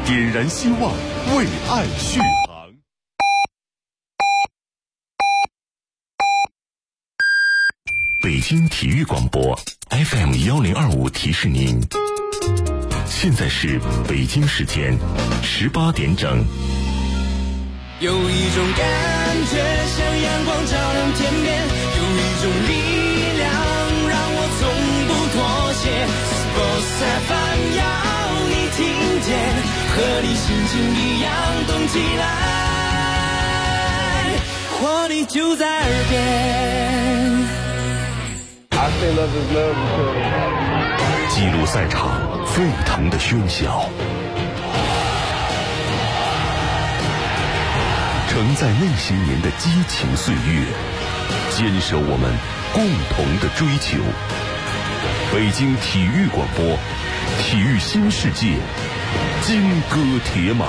点燃希望，为爱续航。北京体育广播 FM1025提示您，现在是北京时间18点整。 有一种感觉像阳光照亮天边，有一种力量让我从不妥协。Sports FM 要你听见，和你心情一样动起来，活力就在耳边。 记录赛场沸腾的喧嚣，承载那些年的激情岁月，坚守我们共同的追求。北京体育广播，体育新世界，金戈铁马。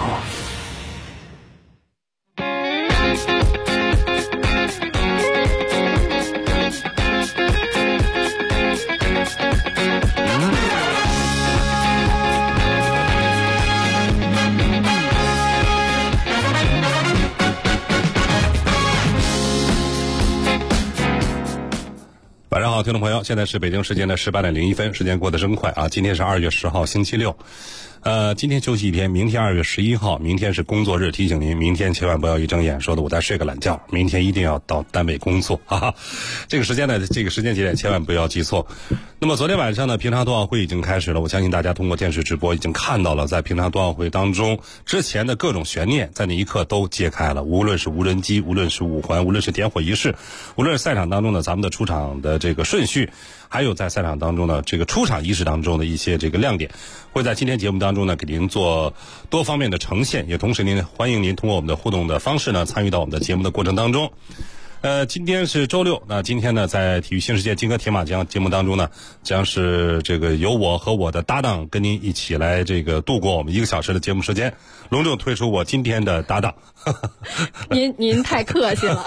晚上好，听众朋友，现在是北京时间的18点01分，时间过得真快啊！今天是2月10号，星期六。今天休息一天，明天2月11号，明天是工作日，提醒您，明天千万不要一睁眼说的我再睡个懒觉，明天一定要到单位工作哈哈。这个时间节点千万不要记错。那么昨天晚上呢，平昌冬奥会已经开始了，我相信大家通过电视直播已经看到了，在平昌冬奥会当中之前的各种悬念在那一刻都揭开了，无论是无人机，无论是五环，无论是点火仪式，无论是赛场当中的咱们的出场的这个顺序，还有在赛场当中呢这个出场仪式当中的一些这个亮点，会在今天节目当中呢给您做多方面的呈现，也同时欢迎您通过我们的互动的方式呢参与到我们的节目的过程当中。今天是周六，那今天呢在体育新世界金戈铁马节目当中呢，将是这个由我和我的搭档跟您一起来这个度过我们1个小时的节目时间，隆重推出我今天的搭档。 您太客气了。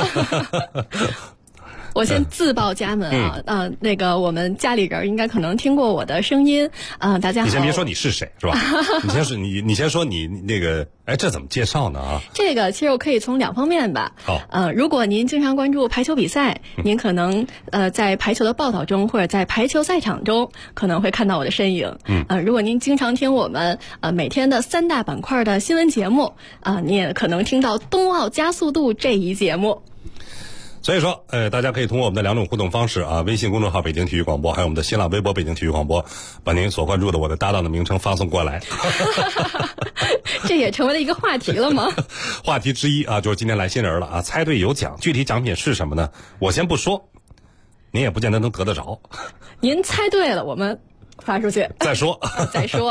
我先自报家门啊，那个我们家里人应该可能听过我的声音啊，大家好。 你先别说你是谁是吧？你先说你那个，哎，这怎么介绍呢啊？ 这个其实我可以从2方面吧。 好， 如果您经常关注排球比赛，您可能在排球的报道中或者在排球赛场中可能会看到我的身影。如果您经常听我们每天的3大板块的新闻节目你也可能听到冬奥加速度这一节目。 所以说，大家可以通过我们的2种互动方式啊，微信公众号北京体育广播，还有我们的新浪微博北京体育广播，把您所关注的我的搭档的名称发送过来。 这也成为了一个话题了吗？ 话题之一啊，就是今天来新人了啊，猜对有奖，具体奖品是什么呢？我先不说，您也不见得能得得着。 您猜对了，我们发出去再说。 再说。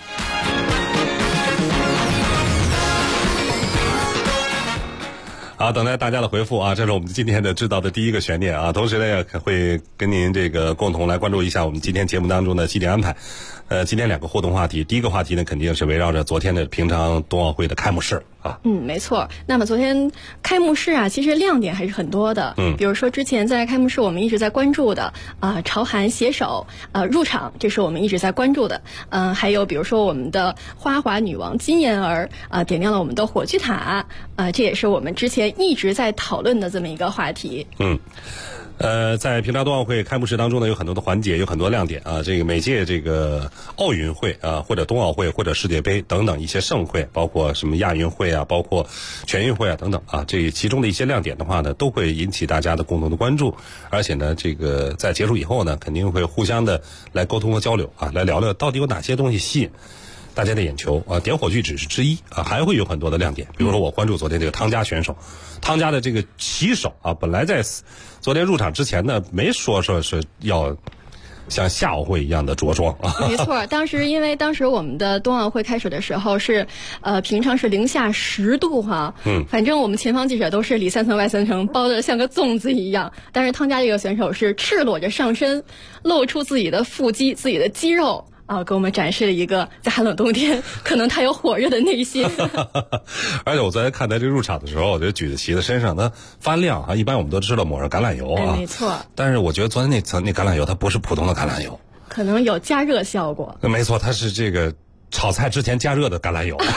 好，等待大家的回复啊！这是我们今天的知道的第一个悬念啊，同时呢也会跟您这个共同来关注一下我们今天节目当中的几点安排。今天2个互动话题，第一个话题呢肯定是围绕着昨天的平昌冬奥会的开幕式啊。 没错。那么昨天开幕式啊，其实亮点还是很多的。比如说之前在开幕式我们一直在关注的朝韩携手入场，这是我们一直在关注的。还有比如说我们的花滑女王金妍儿点亮了我们的火炬塔这也是我们之前一直在讨论的这么一个话题。 在平昌冬奥会开幕式当中呢，有很多的环节，有很多亮点啊。这个每届这个奥运会啊，或者冬奥会，或者世界杯等等一些盛会，包括什么亚运会啊，包括全运会啊等等啊，这其中的一些亮点的话呢，都会引起大家的共同的关注。而且呢，这个在结束以后呢，肯定会互相的来沟通和交流啊，来聊聊到底有哪些东西吸引大家的眼球啊。点火炬只是之一啊，还会有很多的亮点。比如说我关注昨天这个汤家选手，汤家的这个旗手啊，本来在昨天入场之前呢，没说是要像夏奥会一样的着装啊。 没错，因为当时我们的冬奥会开始的时候是平常是-10度哈。反正我们前方记者都是里3层外3层包的像个粽子一样，但是汤家这个选手是赤裸着上身，露出自己的腹肌、自己的肌肉。给我们展示了一个在寒冷冬天可能他有火热的内心。 而且我昨天看他这入场的时候，我觉得举在旗的身上它发亮啊，一般我们都知道抹上橄榄油啊， 没错。但是我觉得昨天那层那橄榄油它不是普通的橄榄油， 可能有加热效果。 没错，它是这个炒菜之前加热的橄榄油。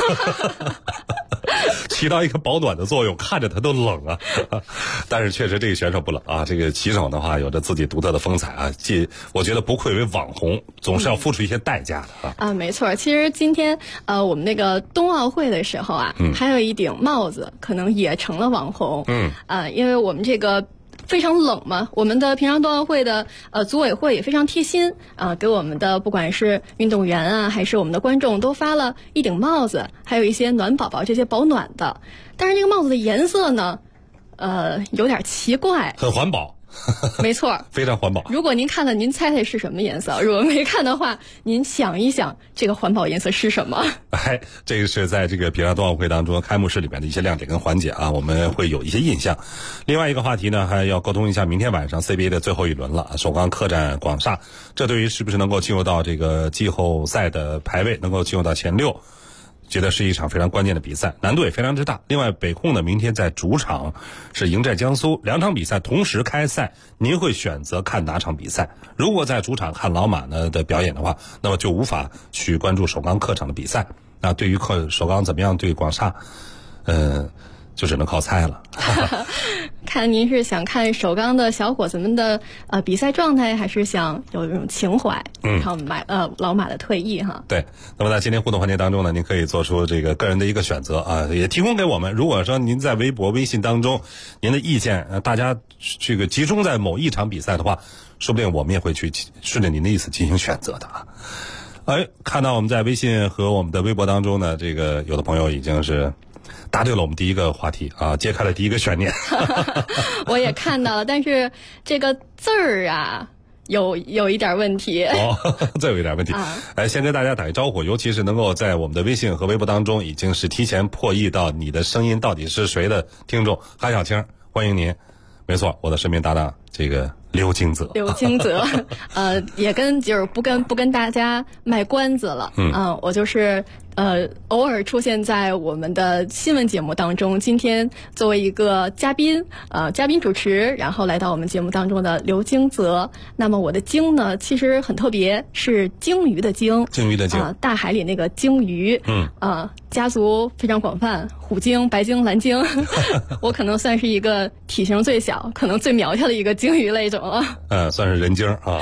起到一个保暖的作用，看着它都冷啊。但是确实这个选手不冷啊，这个棋手的话有着自己独特的风采啊，我觉得不愧为网红，总是要付出一些代价的啊。 没错，其实今天我们那个冬奥会的时候啊，还有一顶帽子可能也成了网红。因为我们这个非常冷嘛，我们的平昌冬奥会的组委会也非常贴心给我们的不管是运动员啊，还是我们的观众都发了一顶帽子，还有一些暖宝宝这些保暖的。但是这个帽子的颜色呢，有点奇怪， 很环保。 没错， 非常环保。 如果您看了，您猜猜是什么颜色？如果没看的话，您想一想，这个环保颜色是什么？ 这个是在这个平昌冬奥会当中开幕式里面的一些亮点跟环节啊，我们会有一些印象。另外一个话题呢，还要沟通一下明天晚上 CBA 的最后一轮了，首钢客战广厦，这对于是不是能够进入到这个季后赛的排位，能够进入到前6。觉得是一场非常关键的比赛，难度也非常之大。另外，北控呢明天在主场是迎战江苏，2场比赛同时开赛，您会选择看哪场比赛？如果在主场看老马呢的表演的话，那么就无法去关注首钢客场的比赛。那对于首钢怎么样对广厦，就只能靠猜了。 看您是想看首钢的小伙子们的比赛状态，还是想有这种情怀，看老马的退役哈？对。 那么在今天互动环节当中呢，您可以做出这个个人的一个选择啊，也提供给我们。如果说您在微博、微信当中，您的意见大家这个集中在某一场比赛的话，说不定我们也会去顺着您的意思进行选择的啊。看到我们在微信和我们的微博当中呢，这个有的朋友已经是答对了我们第一个话题啊，揭开了第一个悬念。 我也看到了，但是这个字儿啊，有一点问题。 这有一点问题。先跟大家打个招呼，尤其是能够在我们的微信和微博当中已经是提前破译到你的声音到底是谁的听众，韩小青，欢迎您。没错，我的身边搭档这个刘金泽，也就是不跟大家卖关子了。我就是偶尔出现在我们的新闻节目当中。今天作为一个嘉宾主持，然后来到我们节目当中的刘金泽。那么我的鲸呢，其实很特别，是鲸鱼的鲸，大海里那个鲸鱼。家族非常广泛，虎鲸、白鲸、蓝鲸。我可能算是一个体型最小，可能最苗条的一个鲸鱼类种了。 算是人鲸啊。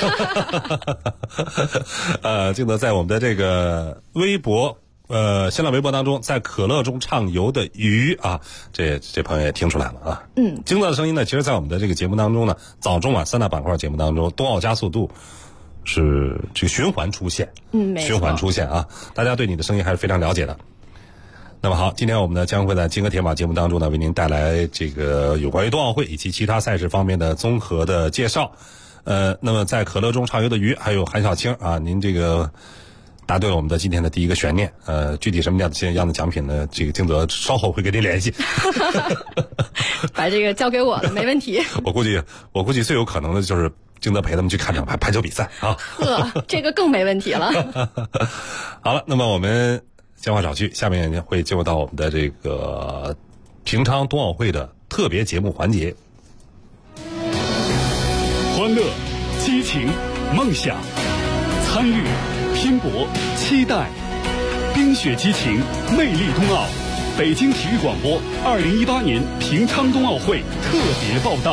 金泽在我们的这个微博新浪微博当中，在可乐中畅游的鱼啊，这朋友也听出来了啊。金泽的声音呢，其实在我们的这个节目当中呢，早中晚3大板块节目当中，冬奥加速度是这个循环出现。循环出现啊，大家对你的声音还是非常了解的。那么好，今天我们呢将会在金戈铁马节目当中呢，为您带来这个有关于冬奥会以及其他赛事方面的综合的介绍。那么在可乐中畅游的鱼，还有韩小青啊，您这个答对了我们的今天的第一个悬念。具体什么样的奖品呢？这个金泽稍后会跟您联系。 把这个交给我了，没问题。 我估计最有可能的就是金泽陪他们去看场排球比赛啊。 这个更没问题了。 好了，那么我们闲话少叙，下面会进入到我们的这个平昌冬奥会的特别节目环节。 欢乐、激情、梦想、参与、拼搏、期待，冰雪激情，魅力冬奥。北京体育广播2018年平昌冬奥会特别报道。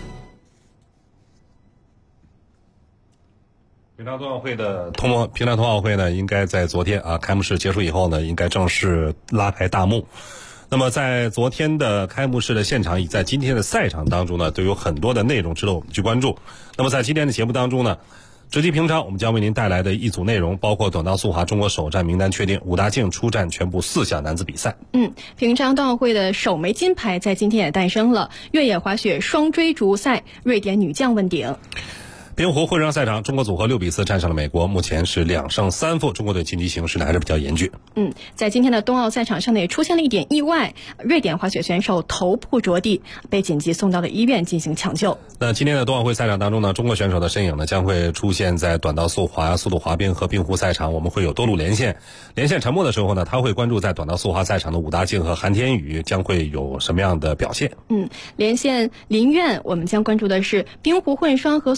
平昌冬奥会呢，应该在昨天啊开幕式结束以后呢，应该正式拉开大幕。那么在昨天的开幕式的现场，以在今天的赛场当中呢，都有很多的内容值得我们去关注。那么在今天的节目当中呢，直击平昌，我们将为您带来的一组内容包括短道速滑中国首站名单确定，武大靖出战全部4项男子比赛。 平昌冬奥会的首枚金牌在今天也诞生了，越野滑雪双追逐赛，瑞典女将问鼎。 冰壶混双赛场，中国组合6比4战胜了美国，目前是2胜3负，中国队晋级形势呢还是比较严峻。 在今天的冬奥赛场上呢，也出现了一点意外，瑞典滑雪选手头部着地，被紧急送到了医院进行抢救。 那今天的冬奥会赛场当中呢，中国选手的身影呢将会出现在短道速滑、速度滑冰和冰壶赛场，我们会有多路连线沉默的时候呢，他会关注在短道速滑赛场的武大靖和韩天宇将会有什么样的表现。 连线林苑，我们将关注的是冰壶混双和速度滑冰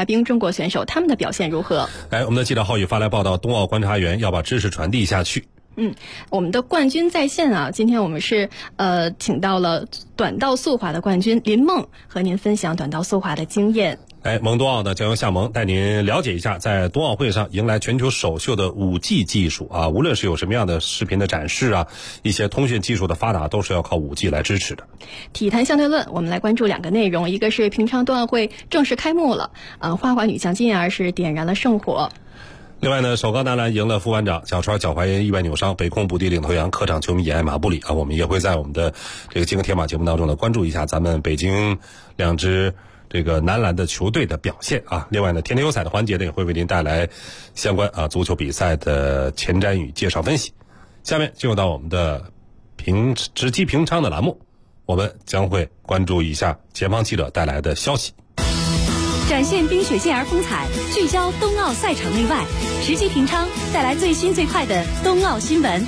冰中国选手他们的表现如何？ 我们的记者浩宇发来报道，冬奥观察员要把知识传递下去。 我们的冠军在线啊，今天我们是请到了短道速滑的冠军林梦，和您分享短道速滑的经验。 萌冬奥呢将由夏萌带您了解一下，在冬奥会上迎来全球首秀的5G 技术啊，无论是有什么样的视频的展示啊，一些通讯技术的发达都是要靠5G 来支持的。 体坛相对论，我们来关注2个内容，一个是平昌冬奥会正式开幕了，花滑女将金妍儿是点燃了圣火。 另外呢，首钢男篮赢了副班长，小川脚踝意外扭伤，北控补地领头羊客场球迷也爱马布里啊，我们也会在我们的这个金戈铁马节目当中呢关注一下咱们北京2支这个男篮的球队的表现啊。另外呢，天天有彩的环节呢也会为您带来相关足球比赛的前瞻与介绍分析。下面进入到我们的直击平昌的栏目，我们将会关注一下前方记者带来的消息。 展现冰雪健儿风采，聚焦冬奥赛场内外，直击平昌，带来最新最快的冬奥新闻。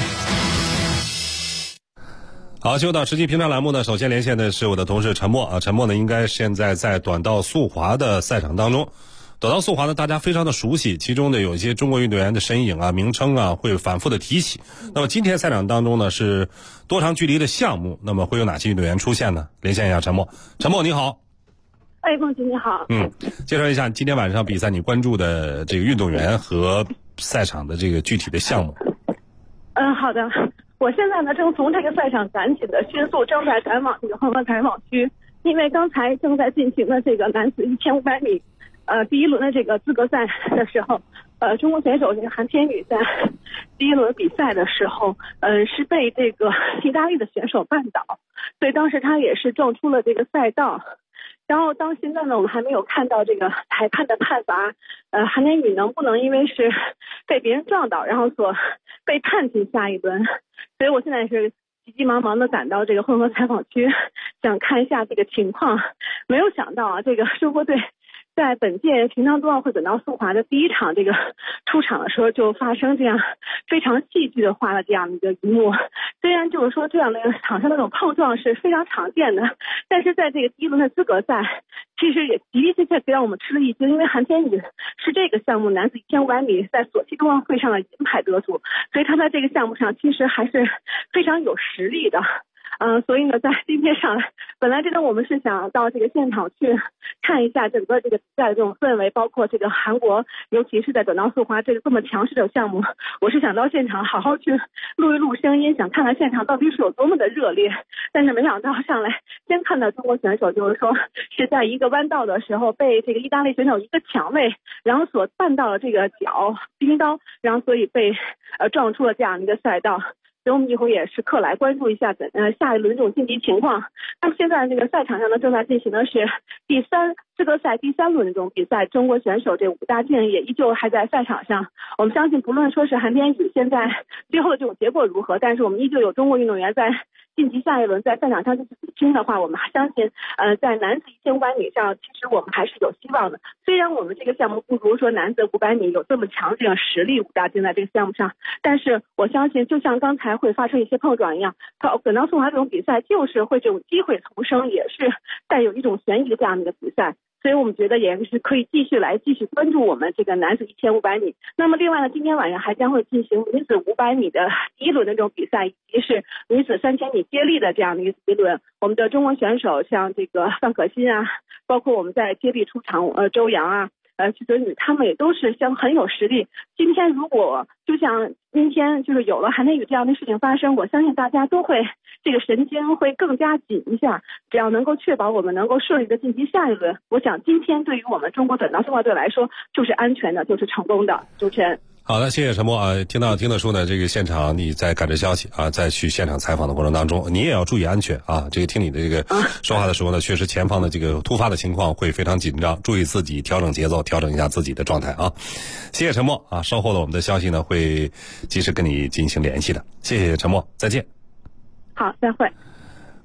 好，就到直击平昌栏目呢，首先连线的是我的同事陈默啊。陈默呢，应该现在在短道速滑的赛场当中。短道速滑呢，大家非常的熟悉，其中呢有一些中国运动员的身影啊、名称啊，会反复的提起。那么今天赛场当中呢，是多长距离的项目，那么会有哪些运动员出现呢？连线一下陈默。陈默你好。 孟姐你好。 介绍一下今天晚上比赛你关注的这个运动员和赛场的这个具体的项目。 好的。我现在呢正从这个赛场赶紧的迅速正在赶往这个混合采访区，因为刚才正在进行的这个男子1500米第一轮的这个资格赛的时候，中国选手这个韩天宇在第一轮比赛的时候是被这个意大利的选手绊倒，所以当时他也是撞出了这个赛道。然后到现在呢，我们还没有看到这个裁判的判罚，韩天宇能不能因为是被别人撞倒，然后所被判进下一轮。所以我现在是急急忙忙的赶到这个混合采访区，想看一下这个情况。没有想到啊，这个中国队在本届平昌冬奥会短道速滑的第一场这个出场的时候，就发生这样非常戏剧化的这样的一个一幕。虽然就是说这样的场上那种碰撞是非常常见的，但是在这个第一轮的资格赛，其实也的确让我们吃了一惊，因为韩天宇是这个项目男子1500米在索契冬奥会上的银牌得主，所以他在这个项目上其实还是非常有实力的。所以呢，在今天上来，本来我们是想到这个现场去看一下整个这个比赛的这种氛围，包括这个韩国，尤其是在短道速滑这么强势的项目，我是想到现场好好去录一录声音，想看看现场到底是有多么的热烈。但是没想到上来先看到中国选手就是说是在一个弯道的时候被这个意大利选手一个抢位，然后所绊到了这个脚冰刀，然后所以被撞出了这样一个赛道。所以我们一会儿也时刻来关注一下下一轮这种晋级情况。那么现在这个赛场上呢，正在进行的是资格赛第3轮的这种比赛，中国选手这5大件也依旧还在赛场上。我们相信不论说是韩天宇现在最后的这种结果如何，但是我们依旧有中国运动员在晋级下一轮，在赛场上进行比拼的话，我们还相信在男子1500米上其实我们还是有希望的。虽然我们这个项目不如说男子500米有这么强这样实力，5大件在这个项目上，但是我相信就像刚才会发生一些碰撞一样，短道速滑这种比赛就是会这种机会丛生，也是带有一种悬疑的这样的一个比赛。所以我们觉得也是可以继续关注我们这个男子1500米。那么另外呢，今天晚上还将会进行女子500米的第一轮的这种比赛，以及是女子3000米接力的这样的一个第一轮。我们的中国选手像这个范可新啊，包括我们在接力出场周洋啊、徐泽宇，他们也都是很有实力。今天如果就像今天就是有了韩天宇这样的事情发生，我相信大家都会这个神经会更加紧一下，只要能够确保我们能够顺利的晋级下一轮，我想今天对于我们中国短道速滑队来说就是安全的，就是成功的。主持人。 好的，谢谢陈默啊。听得出呢，这个现场你在赶着消息啊，在去现场采访的过程当中，你也要注意安全啊。这个听你的这个说话的时候呢，确实前方的这个突发的情况会非常紧张，注意自己调整节奏，调整一下自己的状态啊。谢谢陈默啊，稍后的我们的消息呢会及时跟你进行联系的。谢谢陈默，再见。 好，再会。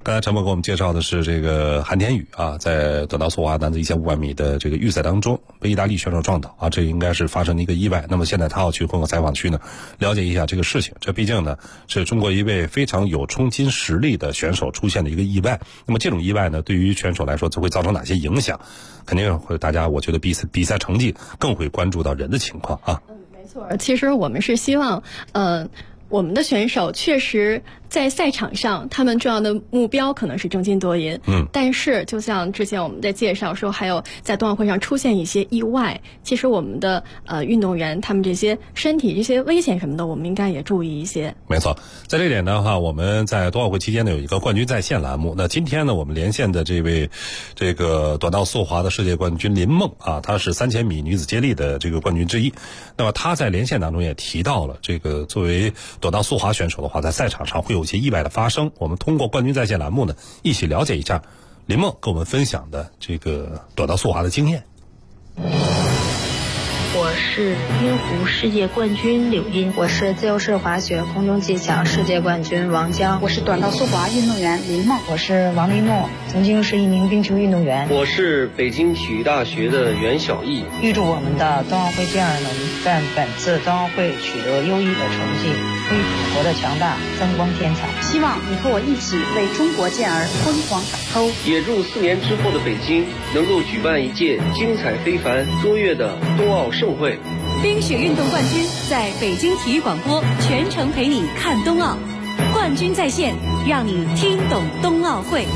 刚才陈默给我们介绍的是这个韩天宇啊，在短道速滑男子1500米的这个预赛当中被意大利选手撞倒啊，这应该是发生的一个意外。那么现在他要去混合采访区呢，了解一下这个事情。这毕竟呢是中国一位非常有冲金实力的选手出现的一个意外。那么这种意外呢，对于选手来说，则会造成哪些影响？肯定会大家我觉得比赛成绩更会关注到人的情况啊。 没错，其实我们是希望我们的选手确实在赛场上，他们重要的目标可能是争金夺银。但是就像之前我们在介绍说，还有在冬奥会上出现一些意外，其实我们的运动员他们这些身体这些危险什么的，我们应该也注意一些。 没错，在这点的话，我们在冬奥会期间呢有一个冠军在线栏目。那今天呢，我们连线的这位这个短道速滑的世界冠军林梦啊，她是3000米女子接力的这个冠军之一。那么她在连线当中也提到了，这个作为短道速滑选手的话，在赛场上会有一些意外的发生。我们通过冠军在线栏目呢，一起了解一下林梦跟我们分享的这个短道速滑的经验。 我是晕湖世界冠军柳茵， 我是自由式滑雪空中技巧世界冠军王江， 我是短道速滑运动员林梦， 我是王丽诺，曾经是一名冰球运动员。 我是北京体育大学的袁小艺。 预祝我们的冬奥会健儿能在本次冬奥会取得优异的成绩，为祖国的强大增光添彩。 希望你和我一起为中国健儿辉煌打 call。 也祝4年之后的北京能够举办一届精彩非凡、卓越的冬奥盛会。 冰雪运动冠军在北京体育广播全程陪你看冬奥，冠军在线，让你听懂冬奥会。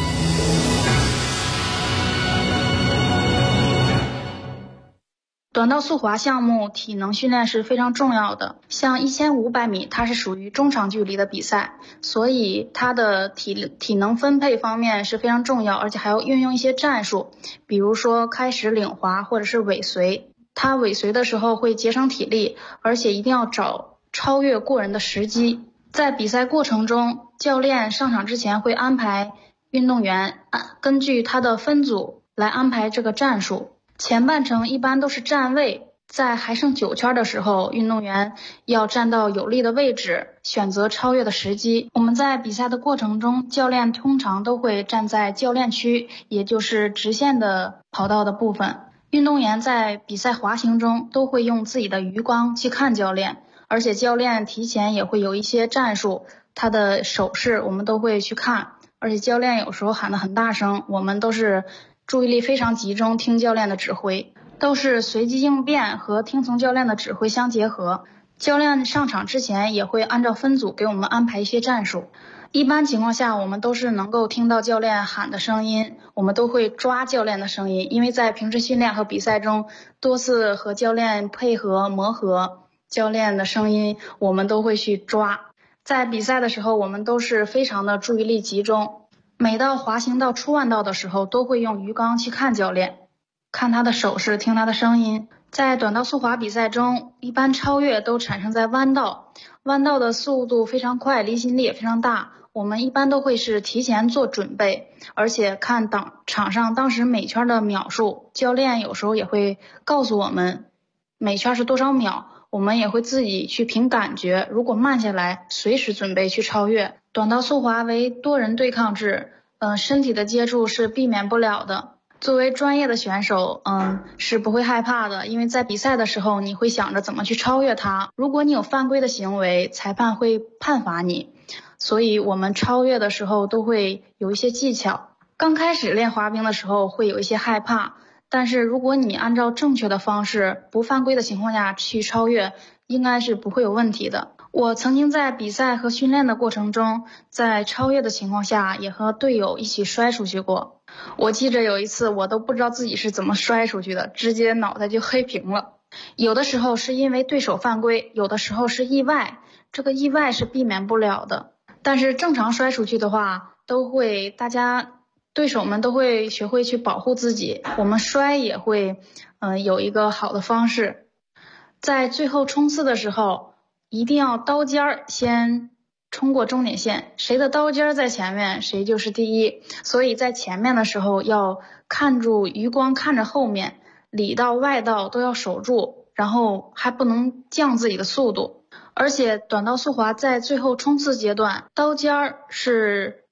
短道速滑项目体能训练是非常重要的，像1500米它是属于中长距离的比赛，所以它的体能分配方面是非常重要，而且还要运用一些战术，比如说开始领滑或者是尾随。它尾随的时候会节省体力，而且一定要找超越过人的时机。在比赛过程中，教练上场之前会安排运动员根据他的分组来安排这个战术。前半程一般都是站位，在还剩9圈的时候，运动员要站到有利的位置，选择超越的时机。我们在比赛的过程中，教练通常都会站在教练区，也就是直线的跑道的部分。运动员在比赛滑行中都会用自己的余光去看教练，而且教练提前也会有一些战术，他的手势我们都会去看，而且教练有时候喊得很大声，我们都是注意力非常集中，听教练的指挥，都是随机应变和听从教练的指挥相结合。教练上场之前也会按照分组给我们安排一些战术。一般情况下，我们都是能够听到教练喊的声音，我们都会抓教练的声音，因为在平时训练和比赛中多次和教练配合磨合，教练的声音我们都会去抓。在比赛的时候，我们都是非常的注意力集中，每到滑行到出弯道的时候，都会用鱼缸去看教练，看他的手势，听他的声音。在短道速滑比赛中，一般超越都产生在弯道，弯道的速度非常快，离心力也非常大，我们一般都会是提前做准备，而且看场上当时每圈的秒数，教练有时候也会告诉我们每圈是多少秒，我们也会自己去凭感觉，如果慢下来随时准备去超越。短道速滑为多人对抗制，身体的接触是避免不了的。作为专业的选手，是不会害怕的，因为在比赛的时候你会想着怎么去超越他，如果你有犯规的行为，裁判会判罚你，所以我们超越的时候都会有一些技巧。刚开始练滑冰的时候会有一些害怕，但是如果你按照正确的方式，不犯规的情况下去超越，应该是不会有问题的。我曾经在比赛和训练的过程中，在超越的情况下也和队友一起摔出去过。我记着有一次我都不知道自己是怎么摔出去的，直接脑袋就黑屏了。有的时候是因为对手犯规，有的时候是意外，这个意外是避免不了的。但是正常摔出去的话，对手们都会学会去保护自己，我们摔也会有一个好的方式。在最后冲刺的时候，一定要刀尖先冲过终点线，谁的刀尖在前面谁就是第一，所以在前面的时候要看住余光，看着后面，里道外道都要守住，然后还不能降自己的速度。而且短道速滑在最后冲刺阶段，刀尖是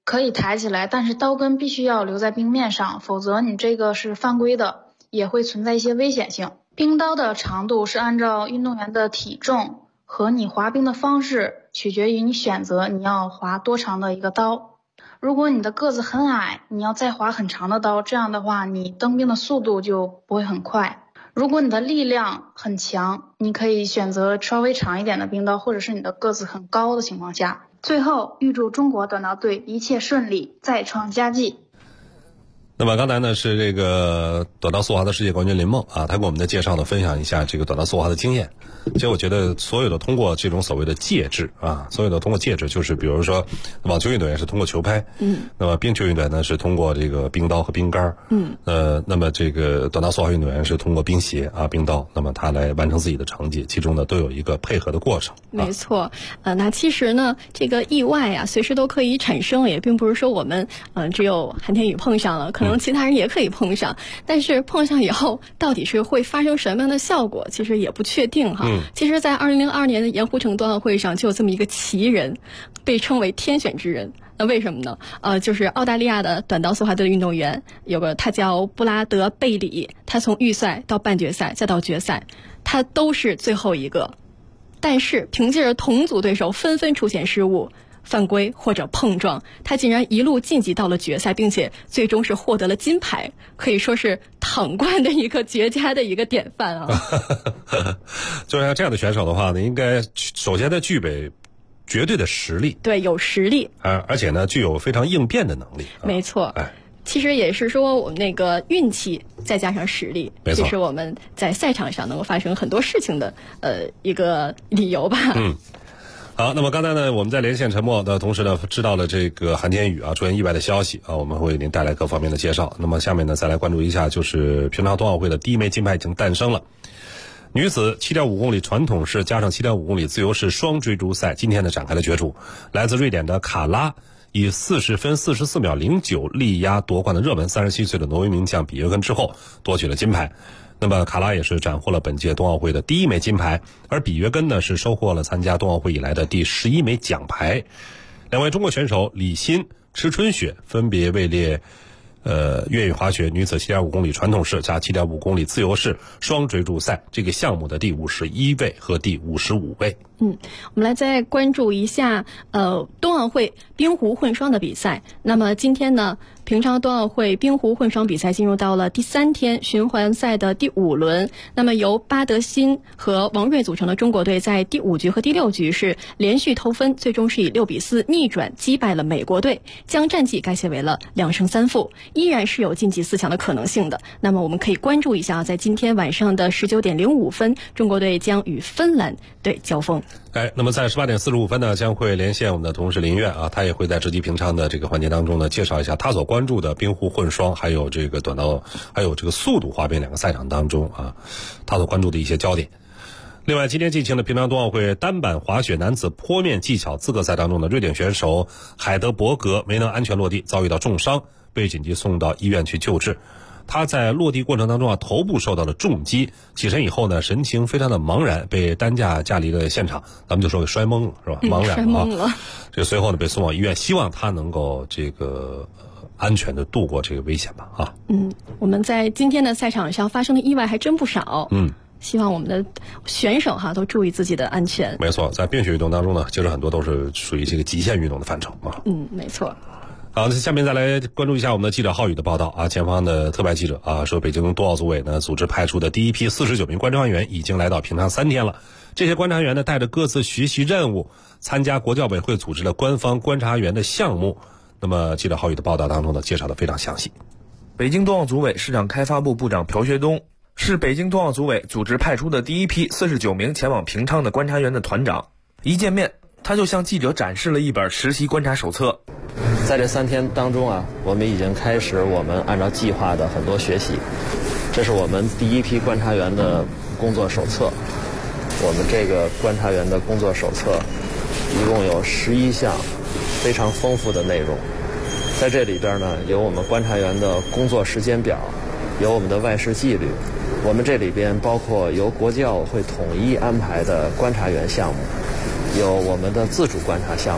可以抬起来，但是刀根必须要留在冰面上，否则你这个是犯规的，也会存在一些危险性。冰刀的长度是按照运动员的体重和你滑冰的方式，取决于你选择你要滑多长的一个刀。如果你的个子很矮，你要再滑很长的刀，这样的话你蹬冰的速度就不会很快。如果你的力量很强，你可以选择稍微长一点的冰刀，或者是你的个子很高的情况下。最后预祝中国短道队一切顺利，再创佳绩。 那么刚才呢是这个短道速滑的世界冠军林梦啊，他给我们的介绍呢分享一下这个短道速滑的经验。其实我觉得所有的通过这种所谓的介质啊，所有的通过介质，就是比如说网球运动员是通过球拍，那么冰球运动员呢是通过这个冰刀和冰杆，那么这个短道速滑运动员是通过冰鞋啊、冰刀，那么他来完成自己的成绩，其中呢都有一个配合的过程。 没错，那其实呢这个意外啊随时都可以产生，也并不是说我们只有韩天宇碰上了，可能其他人也可以碰上，但是碰上以后到底是会发生什么样的效果，其实也不确定哈。其实在2002年的盐湖城冬奥会上就有这么一个奇人，被称为天选之人。那为什么呢？就是澳大利亚的短道速滑队的运动员，他叫布拉德贝里，他从预赛到半决赛再到决赛，他都是最后一个，但是凭借着同组对手纷纷出现失误、犯规或者碰撞，他竟然一路晋级到了决赛，并且最终是获得了金牌，可以说是躺冠的一个绝佳的一个典范啊。 就像这样的选手的话呢，应该首先他具备绝对的实力， 对，有实力， 而且呢具有非常应变的能力。 没错，其实也是说我们那个运气再加上实力，这是我们在赛场上能够发生很多事情的一个理由吧。 好，那么刚才呢，我们在连线沉默的同时呢，知道了这个韩天宇啊出现意外的消息啊，我们会给您带来各方面的介绍。那么下面呢，再来关注一下，就是平昌冬奥会的第一枚金牌已经诞生了。女子 7.5 公里传统式加上 7.5 公里自由式双追逐赛今天呢展开了角逐，来自瑞典的卡拉以40分44秒09力压夺冠的热门37岁的挪威名将比约根之后夺取了金牌。那么卡拉也是斩获了本届冬奥会的第一枚金牌，而比约根呢是收获了参加冬奥会以来的第11枚奖牌。两位中国选手李欣、池春雪分别位列越野滑雪女子 7.5 公里传统式加 7.5 公里自由式双追逐赛这个项目的第51位和第55位。 我们来再关注一下冬奥会冰壶混双的比赛。那么今天呢，平昌冬奥会冰壶混双比赛进入到了第3天循环赛的第5轮。那么由巴德辛和王睿组成的中国队在第5局和第6局是连续偷分，最终是以6-4逆转击败了美国队，将战绩改写为了2胜3负，依然是有晋级4强的可能性的。那么我们可以关注一下，在今天晚上的19点05分，中国队将与芬兰队交锋。 那么在18点45分呢，将会连线我们的同事林苑啊，他也会在直击平昌的这个环节当中呢，介绍一下他所关注的冰壶混双，还有这个短道，还有这个速度滑冰两个赛场当中啊，他所关注的一些焦点。另外，今天进行的平昌冬奥会单板滑雪男子坡面技巧资格赛当中的瑞典选手海德伯格没能安全落地，遭遇到重伤，被紧急送到医院去救治。他在落地过程当中啊，头部受到了重击，起身以后呢，神情非常的茫然，被担架架离了现场，咱们就说给摔懵了，是吧？茫然摔懵了。 这随后呢，被送往医院，希望他能够这个安全的度过这个危险吧啊。 我们在今天的赛场上发生的意外还真不少。希望我们的选手哈都注意自己的安全。 没错，在冰雪运动当中呢，其实很多都是属于这个极限运动的范畴啊。 没错。 好，下面再来关注一下我们的记者浩宇的报道啊。前方的特派记者啊说，北京冬奥组委呢组织派出的第一批49名观察员已经来到平昌3天了。这些观察员呢带着各自学习任务，参加国教委会组织的官方观察员的项目。那么记者浩宇的报道当中呢介绍的非常详细。 北京冬奥组委市场开发部部长朴学东是北京冬奥组委组织派出的第一批49名前往平昌的观察员的团长。一见面，他就向记者展示了一本实习观察手册。 在这3天当中啊，我们已经开始我们按照计划的很多学习。这是我们第一批观察员的工作手册。我们这个观察员的工作手册一共有11项非常丰富的内容。在这里边呢，有我们观察员的工作时间表，有我们的外事纪律。我们这里边包括由国际奥委会统一安排的观察员项目，有我们的自主观察项目，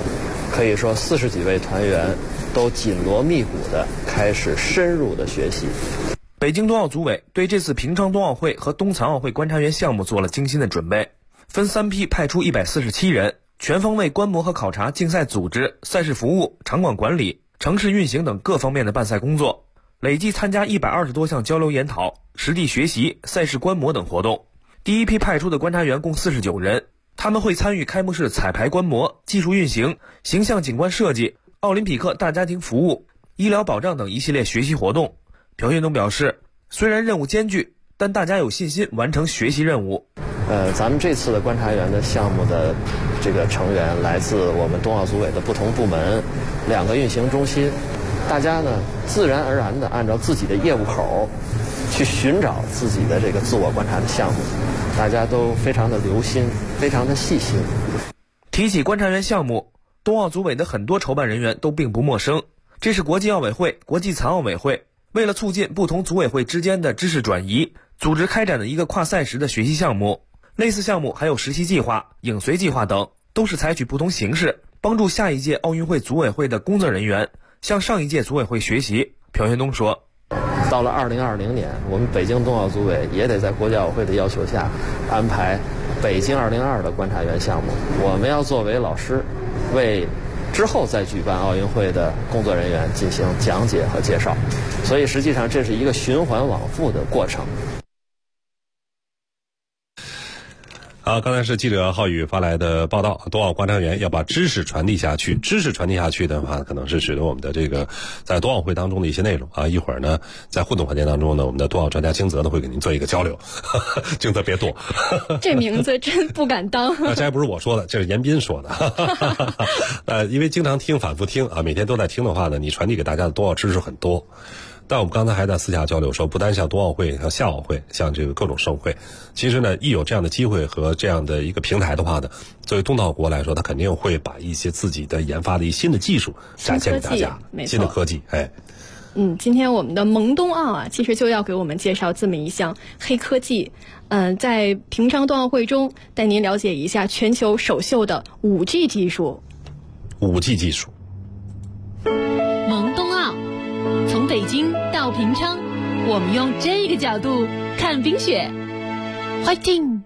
可以说40几位团员都紧锣密鼓地开始深入的学习。 北京冬奥组委对这次平昌冬奥会和冬残奥会观察员项目做了精心的准备，分3批派出147人，全方位观摩和考察竞赛组织、赛事服务、场馆管理、城市运行等各方面的办赛工作，累计参加120多项交流研讨、实地学习、赛事观摩等活动。第一批派出的观察员共49人，他们会参与开幕式彩排观摩、技术运行、形象景观设计、奥林匹克大家庭服务、医疗保障等一系列学习活动。朴学东表示，虽然任务艰巨，但大家有信心完成学习任务。 咱们这次的观察员的项目的这个成员来自我们冬奥组委的不同部门，2个运行中心，大家呢自然而然地按照自己的业务口去寻找自己的这个自我观察的项目，大家都非常的留心，非常的细心。 提起观察员项目，冬奥组委的很多筹办人员都并不陌生，这是国际奥委会、国际残奥委会为了促进不同组委会之间的知识转移，组织开展的一个跨赛时的学习项目。类似项目还有实习计划、影随计划等，都是采取不同形式，帮助下一届奥运会组委会的工作人员向上一届组委会学习。朴学东说， 到了2020年，我们北京冬奥组委也得在国际奥委会的要求下安排北京2022的观察员项目，我们要作为老师，为之后再举办奥运会的工作人员进行讲解和介绍，所以实际上这是一个循环往复的过程。 好，刚才是记者浩宇发来的报道，冬奥观察员要把知识传递下去。知识传递下去的话，可能是指的我们的这个在冬奥会当中的一些内容啊。一会儿呢，在互动环节当中呢，我们的冬奥专家金泽呢会给您做一个交流。金泽别躲， 这名字真不敢当。 这还不是我说的，这是严彬说的。因为经常听、反复听啊，每天都在听的话呢，你传递给大家的冬奥知识很多。但我们刚才还在私下交流说，不单像冬奥会、像夏奥会、像这个各种盛会，其实呢，一有这样的机会和这样的一个平台的话呢，作为东道国来说，他肯定会把一些自己的研发的一些新的技术展现给大家，新的科技，哎。 今天我们的萌冬奥啊，其实就要给我们介绍这么一项黑科技。在平昌冬奥会中，带您了解一下全球首秀的5G 技术。 5G 技术。 萌冬奥，从北京到平昌，我们用这个角度看冰雪。Fighting！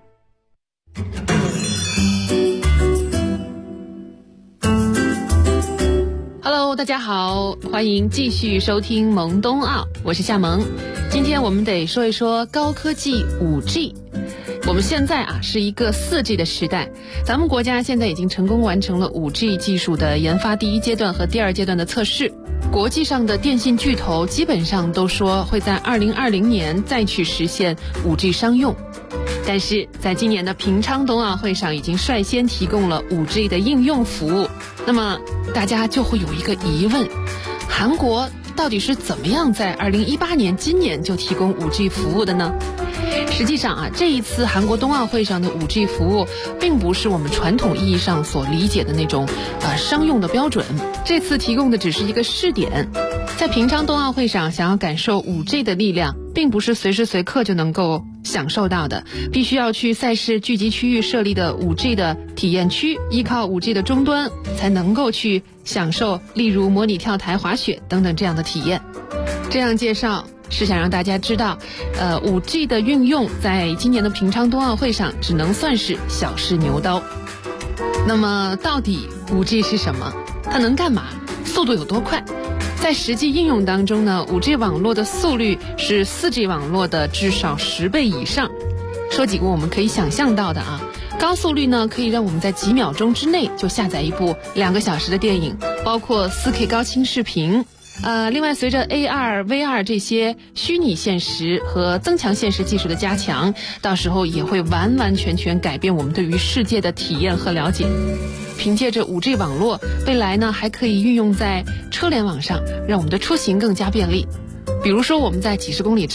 Hello， 大家好，欢迎继续收听萌冬奥，我是夏萌。今天我们得说一说高科技 5G。我们现在是一个4G 的时代，咱们国家现在已经成功完成了 5G 技术的研发第1阶段和第2阶段的测试。国际上的电信巨头基本上都说会在2020年再去实现 5G 商用。但是在今年的平昌冬奥会上已经率先提供了 5G 的应用服务。那么大家就会有一个疑问，韩国到底是怎么样在2018年今年就提供 5G 服务的呢？实际上这一次韩国冬奥会上的 5G 服务并不是我们传统意义上所理解的那种商用的标准，这次提供的只是一个试点。在平昌冬奥会上想要感受 5G 的力量，并不是随时随刻就能够享受到的，必须要去赛事聚集区域设立的 5G 的体验区，依靠 5G 的终端才能够去享受例如模拟跳台、滑雪等等这样的体验。这样介绍是想让大家知道5G 的运用在今年的平昌冬奥会上只能算是小试牛刀。那么到底 5G 是什么？它能干嘛？速度有多快？在实际应用当中呢， 5G 网络的速率是 4G 网络的至少10倍以上。说几个我们可以想象到的高速率呢可以让我们在几秒钟之内就下载一部2个小时的电影，包括 4K 高清视频。另外随着 AR、VR 这些虚拟现实和增强现实技术的加强，到时候也会完完全全改变我们对于世界的体验和了解。凭借着 5G 网络，未来呢还可以运用在车联网上，让我们的出行更加便利。比如说我们在几十公里之外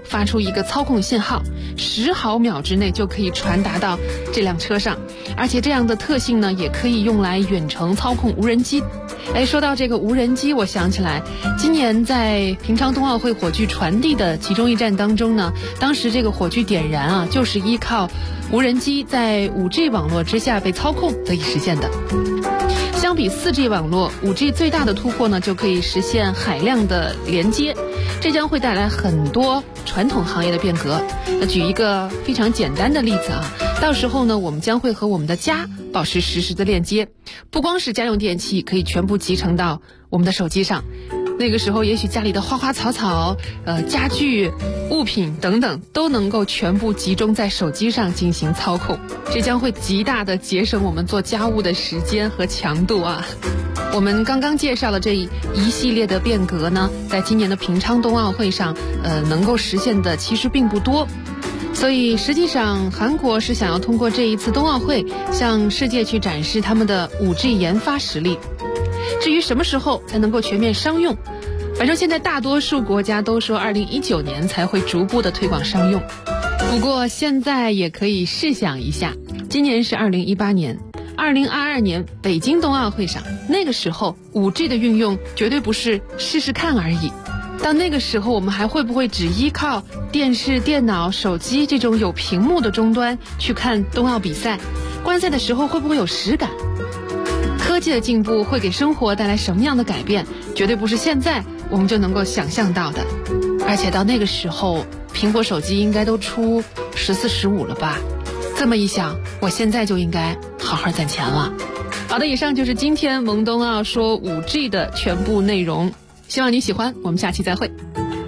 发出一个操控信号，10毫秒之内就可以传达到这辆车上，而且这样的特性呢，也可以用来远程操控无人机。说到这个无人机，我想起来，今年在平昌冬奥会火炬传递的其中一站当中呢，当时这个火炬点燃啊，就是依靠无人机在 5G 网络之下被操控得以实现的。相比 4G 网络， 5G 最大的突破呢，就可以实现海量的连接，这将会带来很多传统行业的变革。举一个非常简单的例子啊，到时候呢，我们将会和我们的家保持实时的链接，不光是家用电器可以全部集成到我们的手机上，那个时候也许家里的花花草草、家具、物品等等都能够全部集中在手机上进行操控，这将会极大的节省我们做家务的时间和强度啊。我们刚刚介绍的这一系列的变革呢，在今年的平昌冬奥会上，能够实现的其实并不多。所以实际上韩国是想要通过这一次冬奥会向世界去展示他们的 5G 研发实力。至于什么时候才能够全面商用，反正现在大多数国家都说2019年才会逐步的推广商用。不过现在也可以试想一下，今年是2018年，2022年北京冬奥会上，那个时候 5G 的运用绝对不是试试看而已。到那个时候，我们还会不会只依靠电视、电脑、手机这种有屏幕的终端去看冬奥比赛？观赛的时候会不会有实感？科技的进步会给生活带来什么样的改变，绝对不是现在我们就能够想象到的。而且到那个时候，苹果手机应该都出14、15了吧？这么一想，我现在就应该好好攒钱了。好的，以上就是今天萌冬奥说 5G 的全部内容，希望你喜欢，我们下期再会。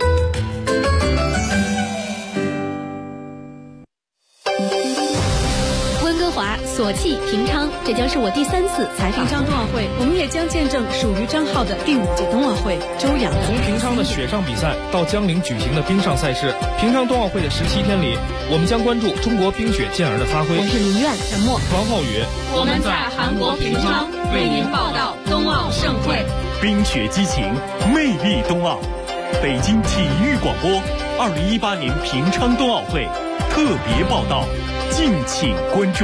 温哥华、索契、平昌，这将是我第3次采访。 平昌冬奥会，我们也将见证属于张浩的第5届冬奥会。周洋从平昌的雪上比赛到江陵举行的冰上赛事，平昌冬奥会的17天里，我们将关注中国冰雪健儿的发挥。 我是林苑、陈默、 王浩宇， 我们在韩国平昌为您报道冬奥盛会。 冰雪激情，魅力冬奥。北京体育广播2018年平昌冬奥会特别报道，敬请关注。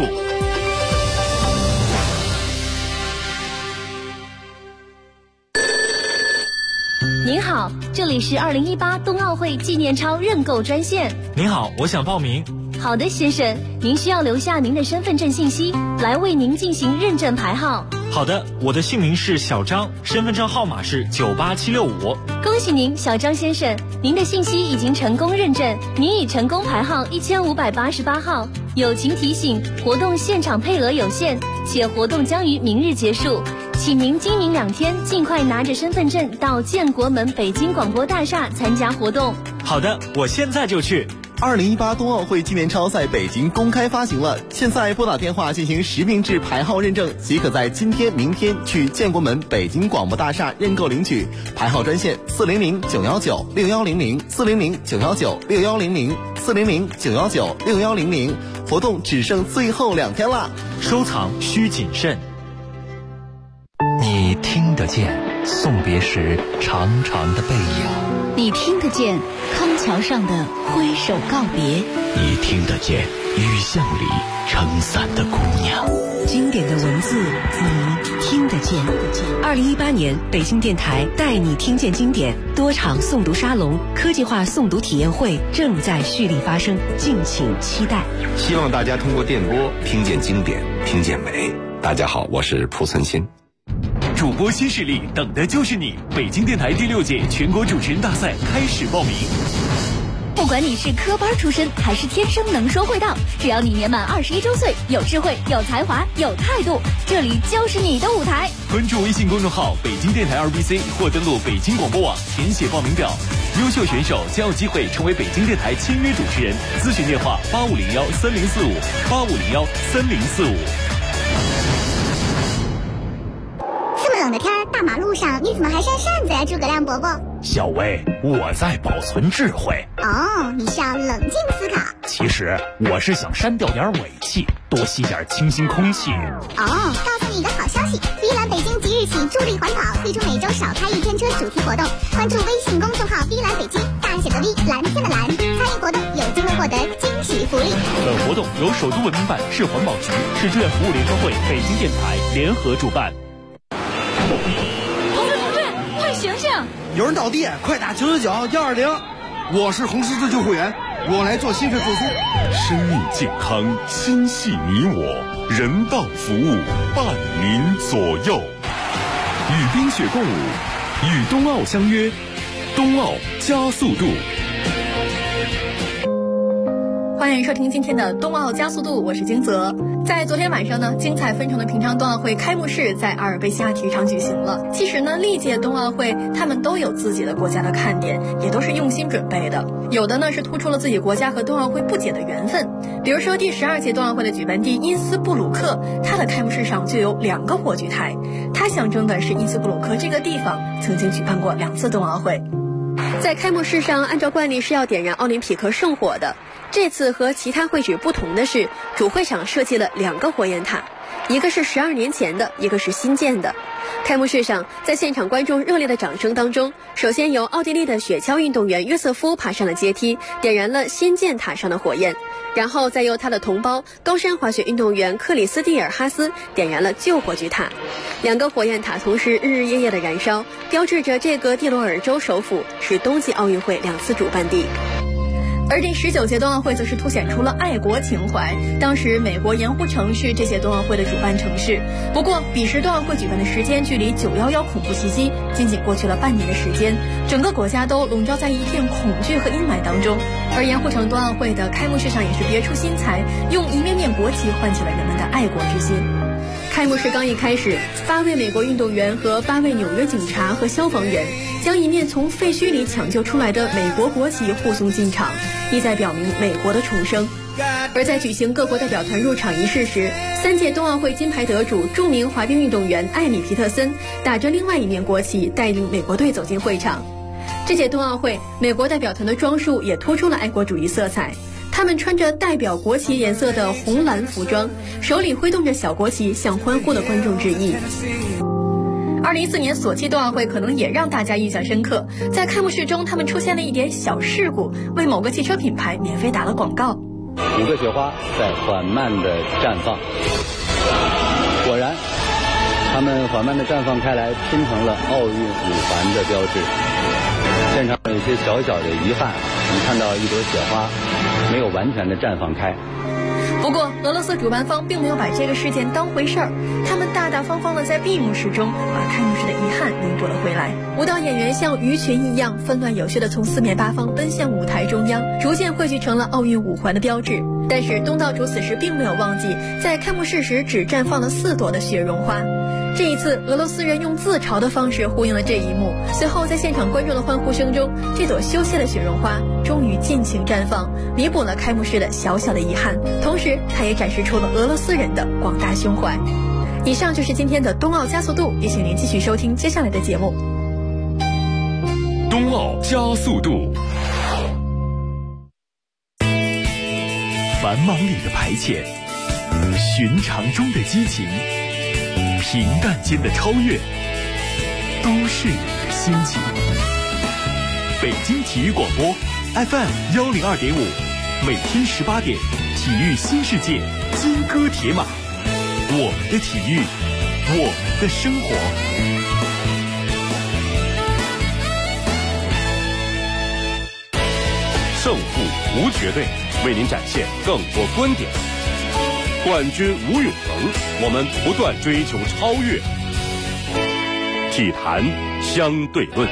您好，这里是2018冬奥会纪念钞认购专线。 您好，我想报名。 好的，先生，您需要留下您的身份证信息，来为您进行认证牌号。 好的，我的姓名是小张，身份证号码是98765。 恭喜您，小张先生，您的信息已经成功认证，您已成功排号1588号。友情提醒，活动现场配额有限，且活动将于明日结束，请您今明2天尽快拿着身份证到建国门北京广播大厦参加活动。 好的，我现在就去。 2018冬奥会纪念钞在北京公开发行了，现在拨打电话进行实名制排号认证，即可在今天、明天去建国门北京广播大厦认购领取。排号专线400-919-6100，400-919-6100，400-919-6100。活动只剩最后2天啦， 收藏需谨慎。 你听得见送别时长长的背影， 你听得见康桥上的挥手告别， 你听得见雨巷里撑伞的姑娘。 经典的文字你听得见。2018年北京电台带你听见经典多场诵读沙龙、科技化诵读体验会正在蓄力发生，敬请期待。 希望大家通过电波听见经典，听见美。大家好，我是蒲存昕。 主播新势力，等的就是你！北京电台第6届全国主持人大赛开始报名。 不管你是科班出身还是天生能说会道，只要你年满21周岁，有智慧、有才华、有态度，这里就是你的舞台。 关注微信公众号北京电台2BC 或登录北京广播网填写报名表，优秀选手将有机会成为北京电台签约主持人。咨询电话8501-3045，8501-3045。 这么冷的天，大马路上你怎么还扇扇子呀，诸葛亮伯伯？ 小薇，我在保存智慧。 哦，你是要冷静思考。 其实我是想删掉点尾气，多吸点清新空气。 哦，告诉你一个好消息，碧蓝北京即日起助力环保，推出每周少开1天车主题活动。关注微信公众号碧蓝北京，大写的 V， 蓝天的蓝，参与获得惊喜福利。 本活动由首都文明办、市环保局、市志愿服务联合会、北京电台联合主办。 同志，快醒醒！ 有人倒地，快打999-120。我是红十字救护员，我来做心肺复苏。 生命健康心系你我，人道服务伴您左右。与冰雪共舞，与冬奥相约，冬奥加速度。 欢迎收听今天的冬奥加速度，我是金泽。在昨天晚上呢，精彩纷呈的平昌冬奥会开幕式在阿尔卑西亚体育场举行了。其实呢，历届冬奥会他们都有自己的国家的看点，也都是用心准备的。有的呢是突出了自己国家和冬奥会不解的缘分，比如说第12届冬奥会的举办地因斯布鲁克，它的开幕式上就有2个火炬台，它象征的是因斯布鲁克这个地方曾经举办过2次冬奥会。在开幕式上，按照惯例是要点燃奥林匹克圣火的。这次和其他会址不同的是，主会场设计了2个火焰塔，一个是12年前的，一个是新建的。开幕式上，在现场观众热烈的掌声当中，首先由奥地利的雪橇运动员约瑟夫爬上了阶梯，点燃了新建塔上的火焰，然后再由他的同胞高山滑雪运动员克里斯蒂尔哈斯点燃了旧火炬塔。2个火焰塔同时日日夜夜的燃烧，标志着这个蒂罗尔州首府是冬季奥运会2次主办地。而第19届冬奥会则是凸显出了爱国情怀。当时美国盐湖城是这届冬奥会的主办城市，不过彼时冬奥会举办的时间距离911恐怖袭击仅仅过去了半年的时间，整个国家都笼罩在一片恐惧和阴霾当中。而盐湖城冬奥会的开幕式上也是别出心裁，用一面面国旗唤起了人们的爱国之心。开幕式刚一开始，8位美国运动员和8位纽约警察和消防员将一面从废墟里抢救出来的美国国旗护送进场，意在表明美国的重生。而在举行各国代表团入场仪式时，3届冬奥会金牌得主著名滑冰运动员艾米·皮特森打着另外一面国旗带领美国队走进会场。这届冬奥会，美国代表团的装束也突出了爱国主义色彩。他们穿着代表国旗颜色的红蓝服装，手里挥动着小国旗，向欢呼的观众致意。2014年索契冬奥会可能也让大家印象深刻，在开幕式中他们出现了一点小事故，为某个汽车品牌免费打了广告。 5个雪花在缓慢地绽放，果然它们缓慢地绽放开来，拼成了奥运5环的标志。现场有一些小小的遗憾，你看到一朵雪花没有完全的绽放开。 不过俄罗斯主办方并没有把这个事件当回事儿，他们大大方方的在闭幕式中把开幕式的遗憾弥补了回来。舞蹈演员像鱼群一样纷乱有序的从4面8方奔向舞台中央，逐渐汇聚成了奥运5环的标志。但是东道主此时并没有忘记，在开幕式时只绽放了4朵的雪绒花。这一次，俄罗斯人用自嘲的方式呼应了这一幕。随后，在现场观众的欢呼声中，这朵羞怯的雪绒花终于尽情绽放，弥补了开幕式的小小的遗憾。同时，它也展示出了俄罗斯人的广大胸怀。以上就是今天的冬奥加速度，也请您继续收听接下来的节目。 冬奥加速度。 繁忙里的排遣，寻常中的激情，平淡间的超越，都是你的心情。北京体育广播 FM102.5，每天18点，体育新世界，金戈铁马，我们的体育，我们的生活。 胜负无绝对，为您展现更多观点。冠军无永恒，我们不断追求超越。体坛相对论。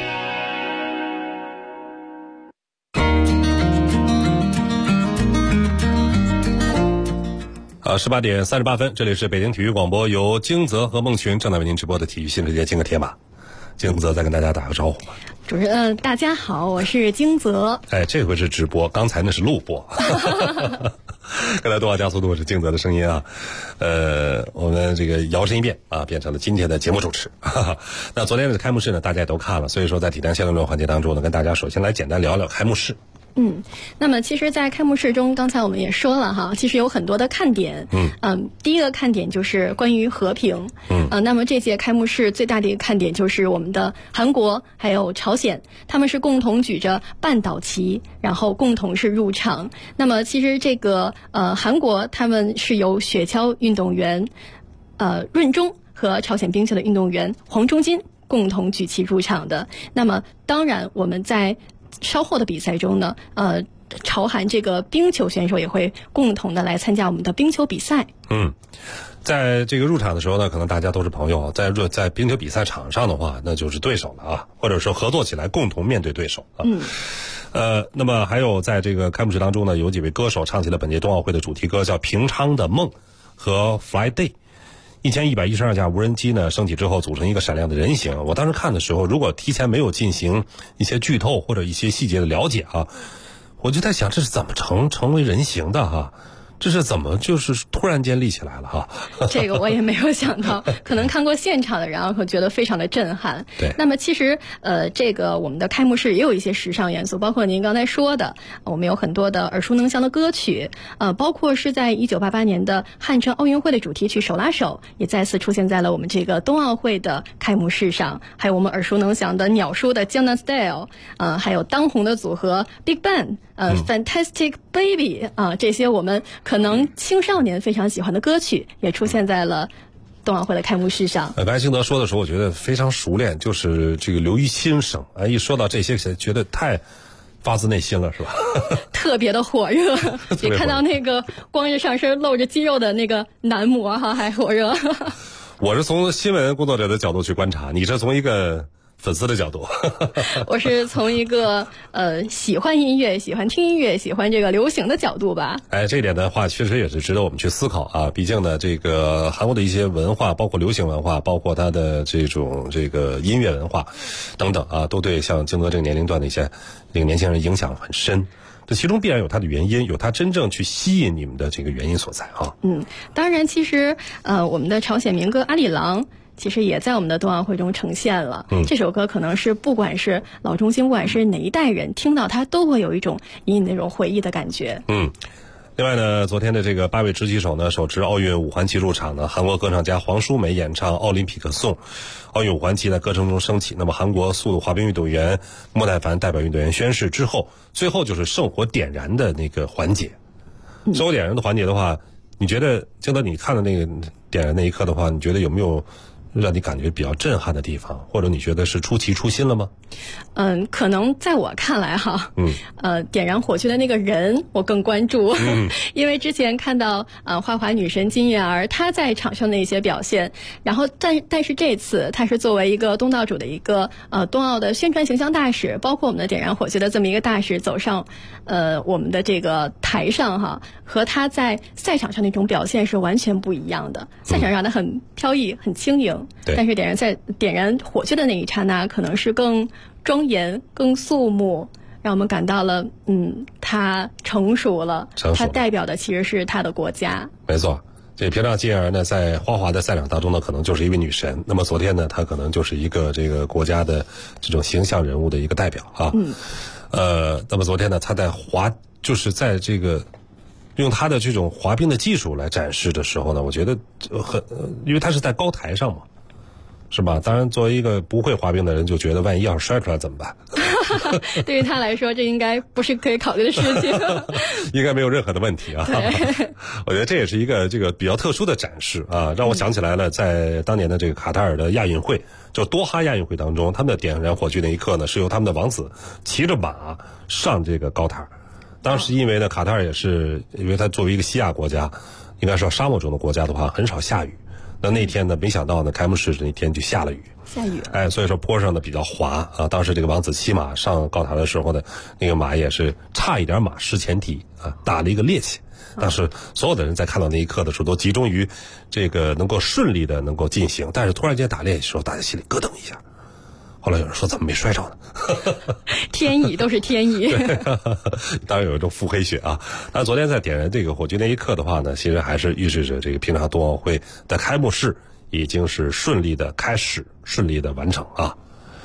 18点38分，这里是北京体育广播，由京泽和孟群正在为您直播的体育新世界金戈铁马。京泽再跟大家打个招呼吧。 主持人大家好，我是京泽。 哎，这回是直播，刚才那是录播。刚才冬奥加速度是京泽的声音啊。我们这个摇身一变啊，变成了今天的节目主持。那昨天的开幕式呢，大家也都看了，所以说在体坛相对论环节当中呢，跟大家首先来简单聊聊开幕式。 那么其实在开幕式中，刚才我们也说了哈，其实有很多的看点。第一个看点就是关于和平。那么这届开幕式最大的一个看点就是我们的韩国还有朝鲜，他们是共同举着半岛旗，然后共同是入场。那么其实这个韩国他们是由雪橇运动员润中和朝鲜冰球的运动员黄忠金共同举旗入场的。那么当然我们在稍后的比赛中呢，朝韩这个冰球选手也会共同的来参加我们的冰球比赛。 在这个入场的时候呢，可能大家都是朋友，在冰球比赛场上的话，那就是对手了啊，或者说合作起来共同面对对手啊。那么还有在这个开幕式当中呢，有几位歌手唱起了本届冬奥会的主题歌，叫《平昌的梦》和《Fly Day》。1112架无人机呢升起之后组成一个闪亮的人形。我当时看的时候，如果提前没有进行一些剧透或者一些细节的了解啊，我就在想这是怎么成为人形的哈？这是怎么就是突然间立起来了哈？ 这个我也没有想到，可能看过现场的人会觉得非常的震撼。 对。 那么其实这个我们的开幕式也有一些时尚元素，包括您刚才说的，我们有很多的耳熟能详的歌曲，包括是在1988年的汉城奥运会的主题曲《手拉手》也再次出现在了我们这个冬奥会的开幕式上，还有我们耳熟能详的鸟叔的《江南 Style》，还有当红的组合 Big Bang，Fantastic Baby 这些我们可能青少年非常喜欢的歌曲也出现在了冬奥会的开幕式上。 白兴德说的时候，我觉得非常熟练，就是这个流于心声。一说到这些，觉得太发自内心了，是吧？ 特别的火热，比看到那个光着上身露着肌肉的那个男模还火热。 我是从新闻工作者的角度去观察，你是从一个粉丝的角度。 我是从一个喜欢音乐、喜欢听音乐、喜欢这个流行的角度吧。 这一点的话确实也是值得我们去思考啊。毕竟呢，这个韩国的一些文化，包括流行文化，包括它的这个音乐文化等等啊，都对像京德这个年龄段的一些这个年轻人影响很深。这其中必然有它的原因，有它真正去吸引你们的这个原因所在啊。 当然其实我们的朝鲜民歌《阿里郎》其实也在我们的冬奥会中呈现了。这首歌可能是不管是老中青，不管是哪一代人听到它都会有一种隐隐那种回忆的感觉。 另外呢，昨天的这个8位直击手呢手持奥运五环旗入场呢，韩国歌唱家黄淑梅演唱《奥林匹克颂》，奥运五环旗在歌声中升起。那么韩国速度滑冰运动员莫奈凡代表运动员宣誓之后，最后就是圣火点燃的那个环节。圣火点燃的环节的话，你觉得江德你看的那个点燃那一刻的话，你觉得有没有让你感觉比较震撼的地方，或者你觉得是出奇出新了吗？ 可能在我看来哈，点燃火炬的那个人我更关注，因为之前看到花滑女神金燕儿她在场上的一些表现，然后但是这次她是作为一个东道主的一个冬奥的宣传形象大使，包括我们的点燃火炬的这么一个大使走上我们的这个台上哈，和她在赛场上那种表现是完全不一样的。赛场上的很飘逸很轻盈，但是点燃火炬的那一刹那可能是更庄严更肃穆，让我们感到了他成熟了，他代表的其实是他的国家。 没错，这平常金燕儿呢在花滑的赛场当中呢可能就是一位女神，那么昨天呢她可能就是一个这个国家的这种形象人物的一个代表啊。那么昨天呢她就是在这个用他的这种滑冰的技术来展示的时候呢，我觉得因为他是在高台上嘛，是吧？当然作为一个不会滑冰的人就觉得万一要是摔出来怎么办？ 对于他来说这应该不是可以考虑的事情。 应该没有任何的问题啊。我觉得这也是一个这个比较特殊的展示啊，让我想起来了在当年的这个卡塔尔的亚运会，就多哈亚运会当中，他们的点燃火炬那一刻呢是由他们的王子骑着马上这个高台。当时因为呢卡塔尔也是因为它作为一个西亚国家，应该说沙漠中的国家的话很少下雨，那天呢没想到呢开幕式那天就下了雨，所以说坡上呢比较滑啊。当时这个王子骑马上高台的时候呢，那个马也是差一点马失前蹄啊，打了一个趔趄。当时所有的人在看到那一刻的时候都集中于这个能够顺利的能够进行，但是突然间打趔趄的时候大家心里咯噔一下，后来有人说怎么没摔着呢？ 天意都是天意。 当然有一种腹黑血啊。那昨天在点燃这个火炬那一刻的话呢，其实还是预示着这个平昌冬奥会的开幕式已经是顺利的开始，顺利的完成啊。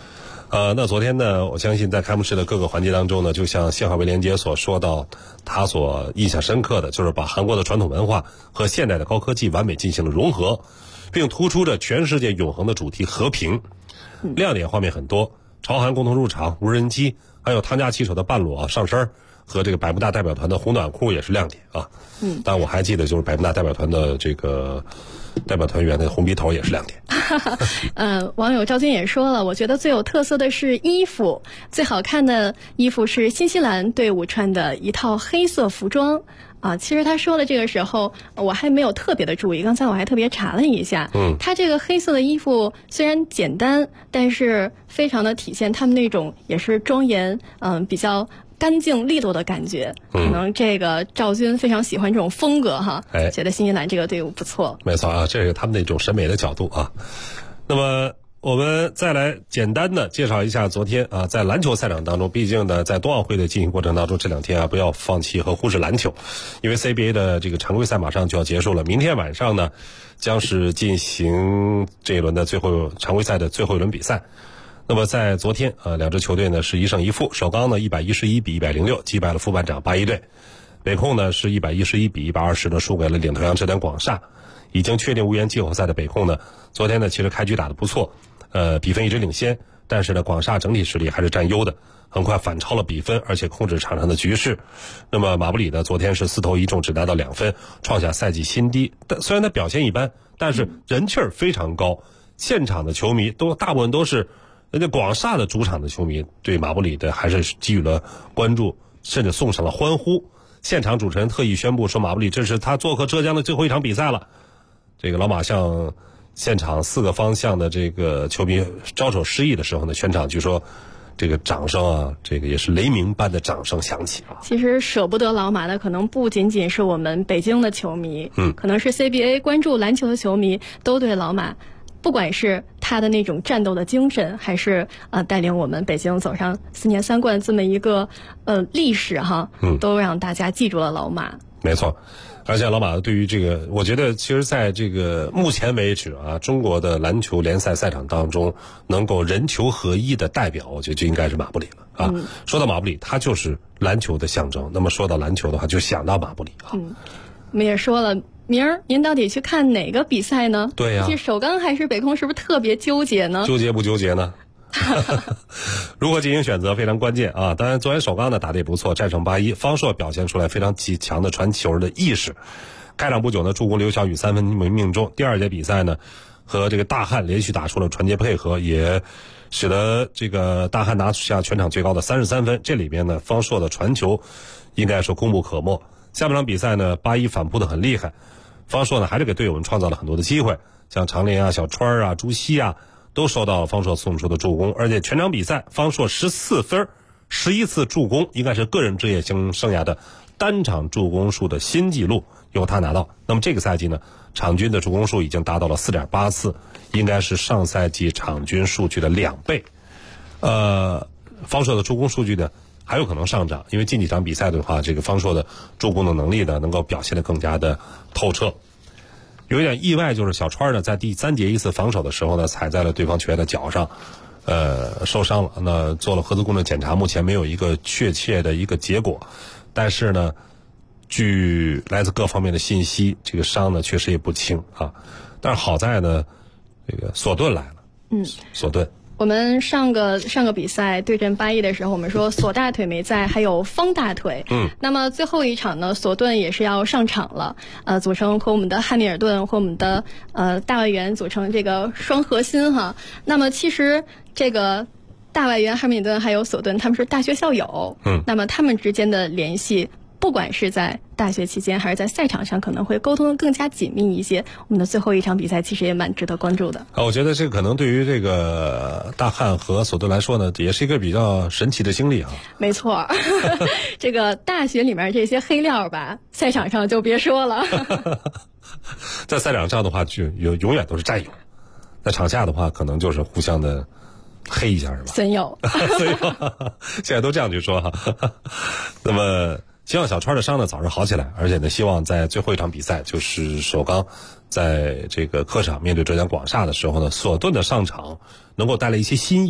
那昨天呢，我相信在开幕式的各个环节当中呢，就像谢海威连杰所说到，他所印象深刻的就是把韩国的传统文化和现代的高科技完美进行了融合，并突出着全世界永恒的主题和平。亮点方面很多，朝韩共同入场、无人机，还有汤加骑手的半裸上身和这个百慕大代表团的红短裤也是亮点啊。但我还记得就是百慕大代表团的这个代表团员的红鼻头也是亮点。 网友赵军也说了，我觉得最有特色的是衣服，最好看的衣服是新西兰队伍穿的一套黑色服装。其实他说的这个时候我还没有特别的注意，刚才我还特别查了一下，他这个黑色的衣服虽然简单，但是非常的体现他们那种也是庄严，比较干净利落的感觉。可能这个赵军非常喜欢这种风格哈，觉得新西兰这个队伍不错。 没错啊，这是他们那种审美的角度啊。那么我们再来简单的介绍一下昨天在篮球赛场当中，毕竟呢在冬奥会的进行过程当中，这2天不要放弃和忽视篮球，因为 CBA 的这个常规赛马上就要结束了，明天晚上呢将是进行这一轮的常规赛的最后一轮比赛。那么在昨天2支球队呢是1胜1负，首钢呢111比106击败了副班长81队，北控呢是111比120呢输给了领头羊浙江广厦。已经确定无缘季后赛的北控呢，昨天呢其实开局打得不错，比分一直领先，但是呢广厦整体实力还是占优的，很快反超了比分，而且控制场上的局势。那么马布里呢昨天是4投1中，只拿到2分，创下赛季新低。但虽然他表现一般，但是人气儿非常高，现场的球迷大部分都是人家广厦的主场的球迷，对马布里的还是给予了关注，甚至送上了欢呼。现场主持人特意宣布说，马布里这是他做客浙江的最后一场比赛了。这个老马向现场4个方向的这个球迷招手示意的时候呢，全场据说这个掌声这个也是雷鸣般的掌声响起其实舍不得老马的可能不仅仅是我们北京的球迷，可能是 CBA 关注篮球的球迷都对老马，不管是他的那种战斗的精神，还是带领我们北京走上4年3冠这么一个历史都让大家记住了老马。 没错。而且老马对于这个，我觉得其实在这个目前为止中国的篮球联赛赛场当中，能够人球合一的代表，我觉得就应该是马布里了说到马布里，他就是篮球的象征。那么说到篮球的话，就想到马布里我们也说了，明儿您到底去看哪个比赛呢？ 对呀， 是首钢还是北控，是不是特别纠结呢？ 纠结不纠结呢？如何进行选择非常关键当然昨天首钢呢打得也不错，战胜81，方硕表现出来非常强的传球的意识。开场不久呢，助攻刘晓宇3分命中。第2节比赛呢，和这个大汉连续打出了传接配合，也使得这个大汉拿下全场最高的33分。这里边呢，方硕的传球应该说功不可没。下半场比赛呢，81反扑得很厉害，方硕呢还是给队友们创造了很多的机会，像长林小川朱熹都收到了方硕送出的助攻，而且全场比赛方硕14分11次助攻，应该是个人职业生涯的单场助攻数的新纪录，由他拿到。那么这个赛季呢，场均的助攻数已经达到了 4.8 次，应该是上赛季场均数据的2倍。方硕的助攻数据呢还有可能上涨，因为近几场比赛的话，这个方硕的助攻的能力呢能够表现得更加的透彻。有一点意外，就是小川呢在第3节一次防守的时候呢，踩在了对方球员的脚上，受伤了。那做了核磁共振检查，目前没有一个确切的一个结果，但是呢，据来自各方面的信息，这个伤呢确实也不轻但是好在呢，这个索顿来了。索顿。 我们上个比赛对阵81的时候，我们说索大腿没在，还有方大腿。那么最后一场呢，索顿也是要上场了，组成和我们的汉密尔顿和我们的大外援组成这个双核心那么其实这个大外援汉密尔顿还有索顿，他们是大学校友。那么他们之间的联系，不管是在大学期间还是在赛场上，可能会沟通更加紧密一些。我们的最后一场比赛其实也蛮值得关注的。 我觉得这个可能对于这个大汉和索顿来说呢，也是一个比较神奇的经历没错，这个大学里面这些黑料吧，赛场上就别说了。 在赛场上的话，就永远都是战友；在场下的话，可能就是互相的黑一下，是吧？ 损友， 现在都这样去说那么希望小川的伤呢早日好起来，而且呢，希望在最后一场比赛，就是首钢在这个客场面对浙江广厦的时候呢，索顿的上场能够带来一些新意，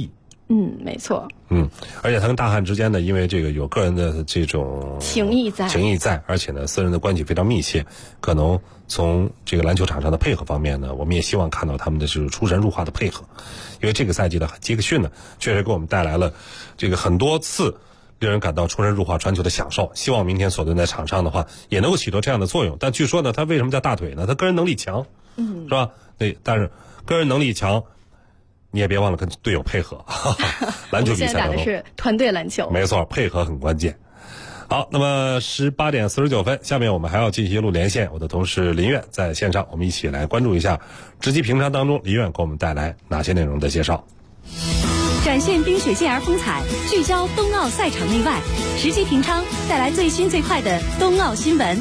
没错。 而且他跟大汉之间呢，因为这个有个人的这种情谊在， 而且呢，私人的关系非常密切，可能从这个篮球场上的配合方面呢，我们也希望看到他们的是出神入化的配合，因为这个赛季的杰克逊呢，确实给我们带来了这个很多次令人感到出神入化传球的享受。希望明天索顿在场上的话，也能够起到这样的作用。但据说呢，他为什么叫大腿呢？他个人能力强，是吧？对，但是个人能力强。你也别忘了跟队友配合，篮球比赛当中我们现在打的是团队篮球， 没错，配合很关键。好，那么18点49分，下面我们还要进行一路连线，我的同事林苑在线上，我们一起来关注一下直击平常当中林苑给我们带来哪些内容的介绍。 展现冰雪健儿风采，聚焦冬奥赛场内外，直击平昌带来最新最快的冬奥新闻。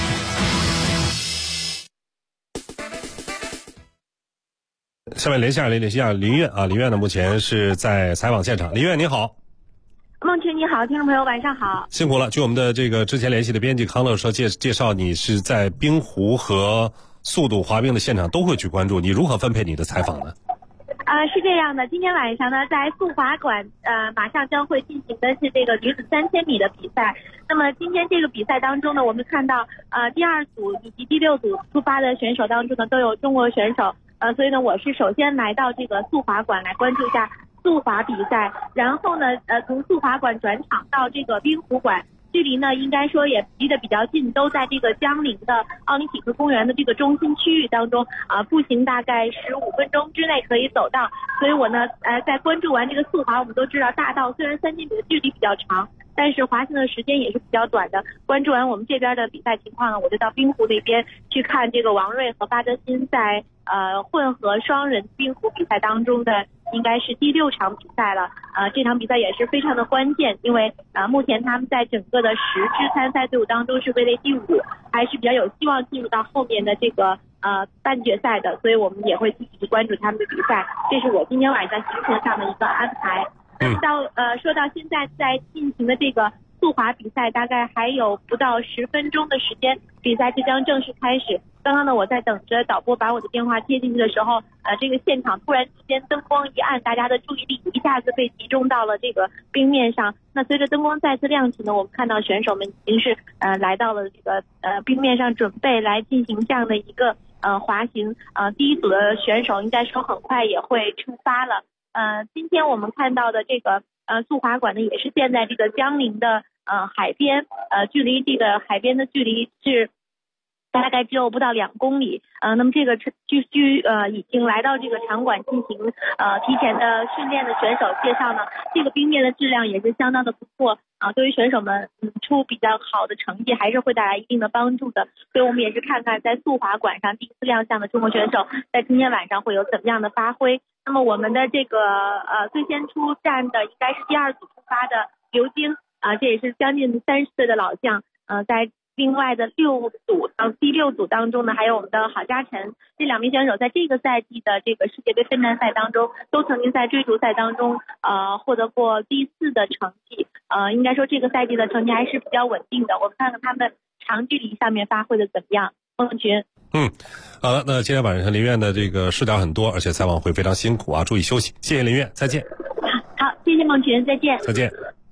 下面连线林苑啊，林苑呢目前是在采访现场。林苑你好。 孟群你好，听众朋友晚上好。 辛苦了。据我们的这个之前联系的编辑康乐社介绍，你是在冰壶和速度滑冰的现场都会去关注，你如何分配你的采访呢？ 是这样的，今天晚上呢，在速滑馆马上将会进行的是这个女子3000米的比赛。那么今天这个比赛当中呢，我们看到第2组以及第6组出发的选手当中呢，都有中国选手。所以呢，我是首先来到这个速滑馆来关注一下速滑比赛，然后呢，从速滑馆转场到这个冰壶馆，距离呢应该说也离得比较近，都在这个江陵的奥林匹克公园的这个中心区域当中步行大概15分钟之内可以走到。所以我呢在关注完这个速滑，我们都知道大道虽然3000米的距离比较长，但是滑行的时间也是比较短的。关注完我们这边的比赛情况呢，我就到冰壶那边去看这个王睿和巴德辛在混合双人冰壶比赛当中的应该是第6场比赛了。这场比赛也是非常的关键，因为目前他们在整个的10支参赛队伍当中是位列第5，还是比较有希望进入到后面的这个半决赛的，所以我们也会继续关注他们的比赛。这是我今天晚上行程上的一个安排。说到现在在进行的这个速滑比赛，大概还有不到10分钟的时间，比赛就将正式开始。刚刚呢，我在等着导播把我的电话接进去的时候，这个现场突然之间灯光一暗，大家的注意力一下子被集中到了这个冰面上。那随着灯光再次亮起呢，我们看到选手们已经是来到了这个冰面上，准备来进行这样的一个滑行。第1组的选手应该说很快也会出发了。今天我们看到的这个速滑馆呢，也是建在这个江陵的海边，距离这个海边的距离是大概只有不到2公里。那么这个已经来到这个场馆进行提前的训练的选手介绍呢，这个冰面的质量也是相当的不错对于选手们出比较好的成绩还是会带来一定的帮助的。所以我们也是看看在速滑馆上第1次亮相的中国选手在今天晚上会有怎么样的发挥。那么我们的这个最先出战的应该是第2组出发的刘晶这也是将近30岁的老将。在另外的第6组当中呢，还有我们的郝嘉晨，这2名选手在这个赛季的这个世界杯分站赛当中，都曾经在追逐赛当中获得过第4的成绩。应该说这个赛季的成绩还是比较稳定的。我们看看他们长距离上面发挥的怎么样。孟群。 好了，那今天晚上林苑的这个事点很多，而且采访会非常辛苦啊，注意休息。谢谢林苑，再见。 好，谢谢孟群，再见。 再见。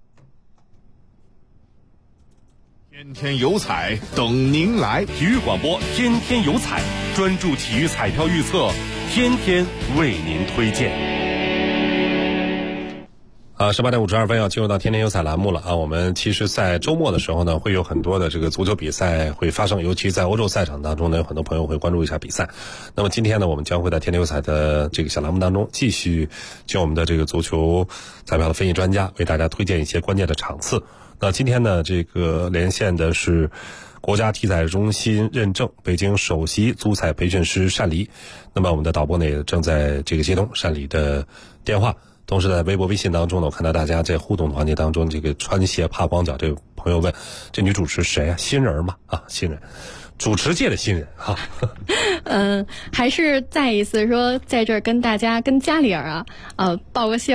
天天有彩等您来，体育广播天天有彩，专注体育彩票预测，天天为您推荐。18点52分要进入到天天有彩栏目了啊！我们其实在周末的时候呢，会有很多的这个足球比赛会发生，尤其在欧洲赛场当中呢，有很多朋友会关注一下比赛。那么今天呢，我们将会在天天有彩的这个小栏目当中，继续就我们的这个足球彩票的分析专家为大家推荐一些关键的场次。那今天呢，这个连线的是国家体彩中心认证北京首席足彩培训师单黎。那么我们的导播呢也正在这个接通单黎的电话。同时在微博微信当中呢，我看到大家在互动环节当中，这个穿鞋怕光脚这个朋友问，这女主持谁啊？新人吗？新人，主持界的新人哈。还是再一次说，在这儿跟大家跟家里人报个信儿。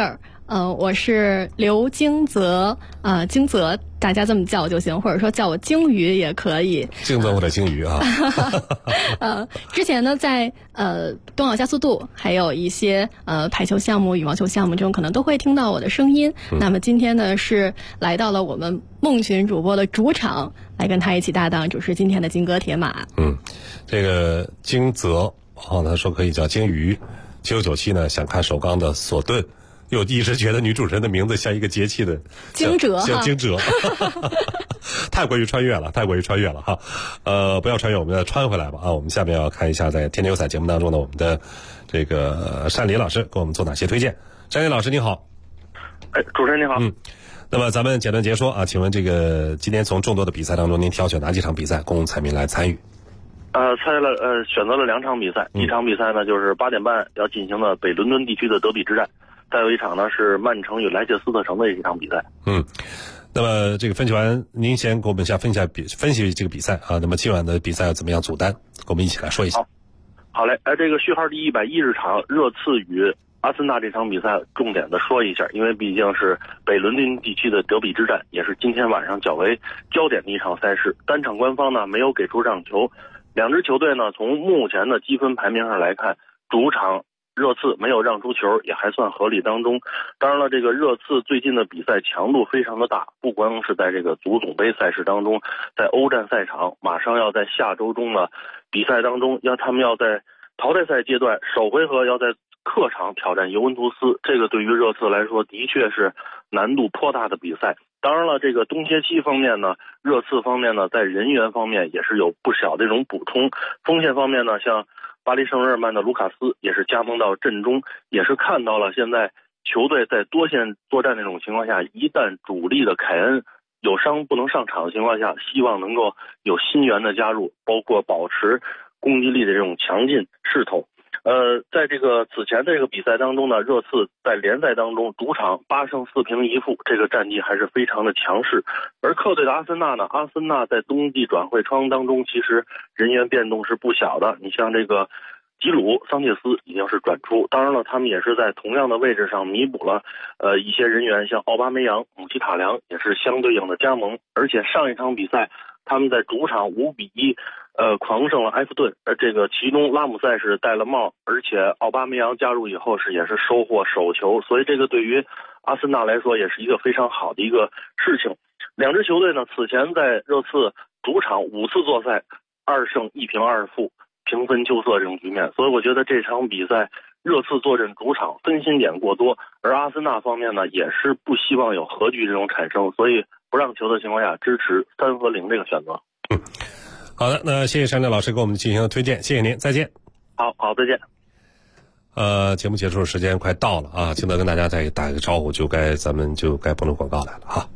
我是刘京泽，京泽大家这么叫就行，或者说叫我鲸鱼也可以。 京泽或者鲸鱼啊。 之前呢，在冬奥加速度，还有一些排球项目、羽毛球项目中，可能都会听到我的声音。那么今天呢，是来到了我们梦群主播的主场，来跟他一起搭档主持今天的金戈铁马。 这个京泽他说可以叫鲸鱼。7997呢想看首钢的索顿。又一直觉得女主持人的名字像一个节气的惊蛰， 像惊蛰，太过于穿越了哈。不要穿越，我们再穿回来吧啊！我们下面要看一下在天天有彩节目当中呢，我们的这个单林老师给我们做哪些推荐。单林老师你好。 主持人你好。 那么咱们简单结说啊，请问这个今天从众多的比赛当中，您挑选哪几场比赛供彩民来参与？ 选择了2场比赛，一场比赛呢就是8点半要进行的北伦敦地区的德比之战。再有一场呢是曼城与莱切斯特城的一场比赛。 那么这个分析完，您先给我们分析这个比赛啊。那么今晚的比赛要怎么样组单？跟我们一起来说一下。 好嘞，这个序号第110场热刺与阿森纳这场比赛重点的说一下，因为毕竟是北伦敦地区的德比之战，也是今天晚上较为焦点的一场赛事。单场官方呢没有给出让球，两支球队呢从目前的积分排名上来看，主场热刺没有让出球也还算合理当中。当然了，这个热刺最近的比赛强度非常的大，不光是在这个足总杯赛事当中，在欧战赛场马上要在下周中的比赛当中，他们要在淘汰赛阶段首回合要在客场挑战尤文图斯，这个对于热刺来说的确是难度颇大的比赛。当然了，这个冬歇期方面呢，热刺方面呢在人员方面也是有不小的这种补充。锋线方面呢，像巴黎圣日耳曼的卢卡斯也是加盟到阵中，也是看到了现在球队在多线作战这种情况下，一旦主力的凯恩有伤不能上场的情况下，希望能够有新援的加入，包括保持攻击力的这种强劲势头。在这个此前的这个比赛当中呢，热刺在联赛当中主场8胜4平1负，这个战绩还是非常的强势。而客队的阿森纳呢，阿森纳在冬季转会窗当中其实人员变动是不小的，你像这个吉鲁、桑切斯已经是转出，当然了，他们也是在同样的位置上弥补了一些人员，像奥巴梅扬、姆希塔良也是相对应的加盟。而且上一场比赛他们在主场5比1狂胜了埃弗顿，这个其中拉姆塞是戴了帽，而且奥巴梅扬加入以后也是收获首球，所以这个对于阿森纳来说也是一个非常好的一个事情。两支球队呢，此前在热刺主场5次作赛2胜1平2负，平分秋色这种局面，所以我觉得这场比赛热刺坐镇主场分心点过多，而阿森纳方面呢也是不希望有和局这种产生，所以不让球的情况下支持3和0这个选择。 好的，那谢谢单林老师给我们进行的推荐，谢谢您，再见。 好，再见。 节目结束的时间快到了啊，金德跟大家再打一个招呼，咱们就该播出广告来了哈。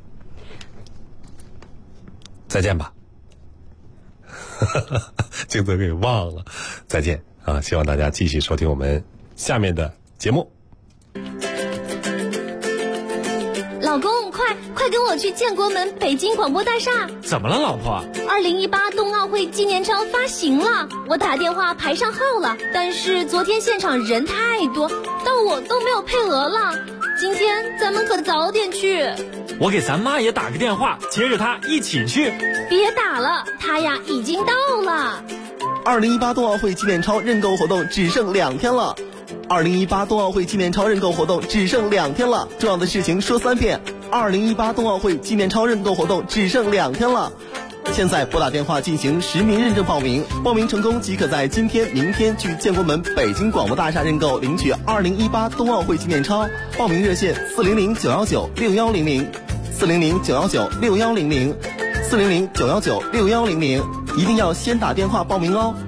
再见吧。金德给忘了，再见啊！希望大家继续收听我们下面的节目。 老公，快跟我去建国门北京广播大厦！ 怎么了，老婆 ？2018冬奥会纪念钞发行了，我打电话排上号了，但是昨天现场人太多，到我都没有配额了。今天咱们可早点去。 我给咱妈也打个电话，接着她一起去。 别打了，她呀已经到了。 2018冬奥会纪念钞认购活动只剩2天了。2018冬奥会纪念钞认购活动只剩2天了，重要的事情说3遍。2018冬奥会纪念钞认购活动只剩2天了。现在拨打电话进行实名认证报名，报名成功即可在今天、明天去建国门北京广播大厦认购领取2018冬奥会纪念钞。报名热线400-919-6100，400-919-6100，400-919-6100，一定要先打电话报名哦。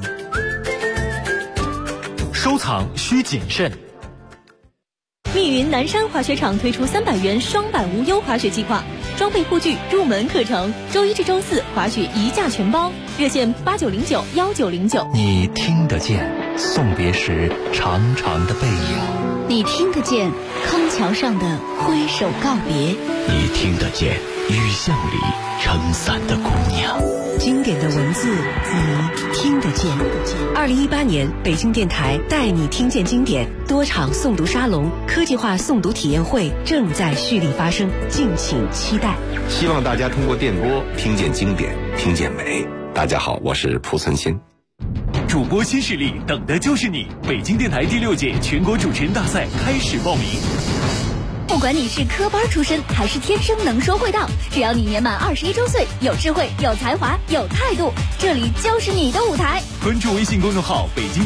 收藏需谨慎。 密云南山滑雪场推出300元双板无忧滑雪计划，装备护具入门课程，周一至周四滑雪一价全包，热线8909-1909。 你听得见送别时长长的背影， 你听得见康桥上的挥手告别， 你听得见雨巷里撑伞的姑娘。 经典的文字你听得见。2018年，北京电台带你听见经典多场诵读沙龙、科技化诵读体验会正在蓄力发生，敬请期待。 希望大家通过电波听见经典，听见美。大家好，我是蒲存昕。 主播新势力，等的就是你！北京电台第6届全国主持人大赛开始报名。 不管你是科班出身还是天生能说会道，只要你年满21周岁，有智慧、有才华、有态度，这里就是你的舞台。 关注微信公众号“北京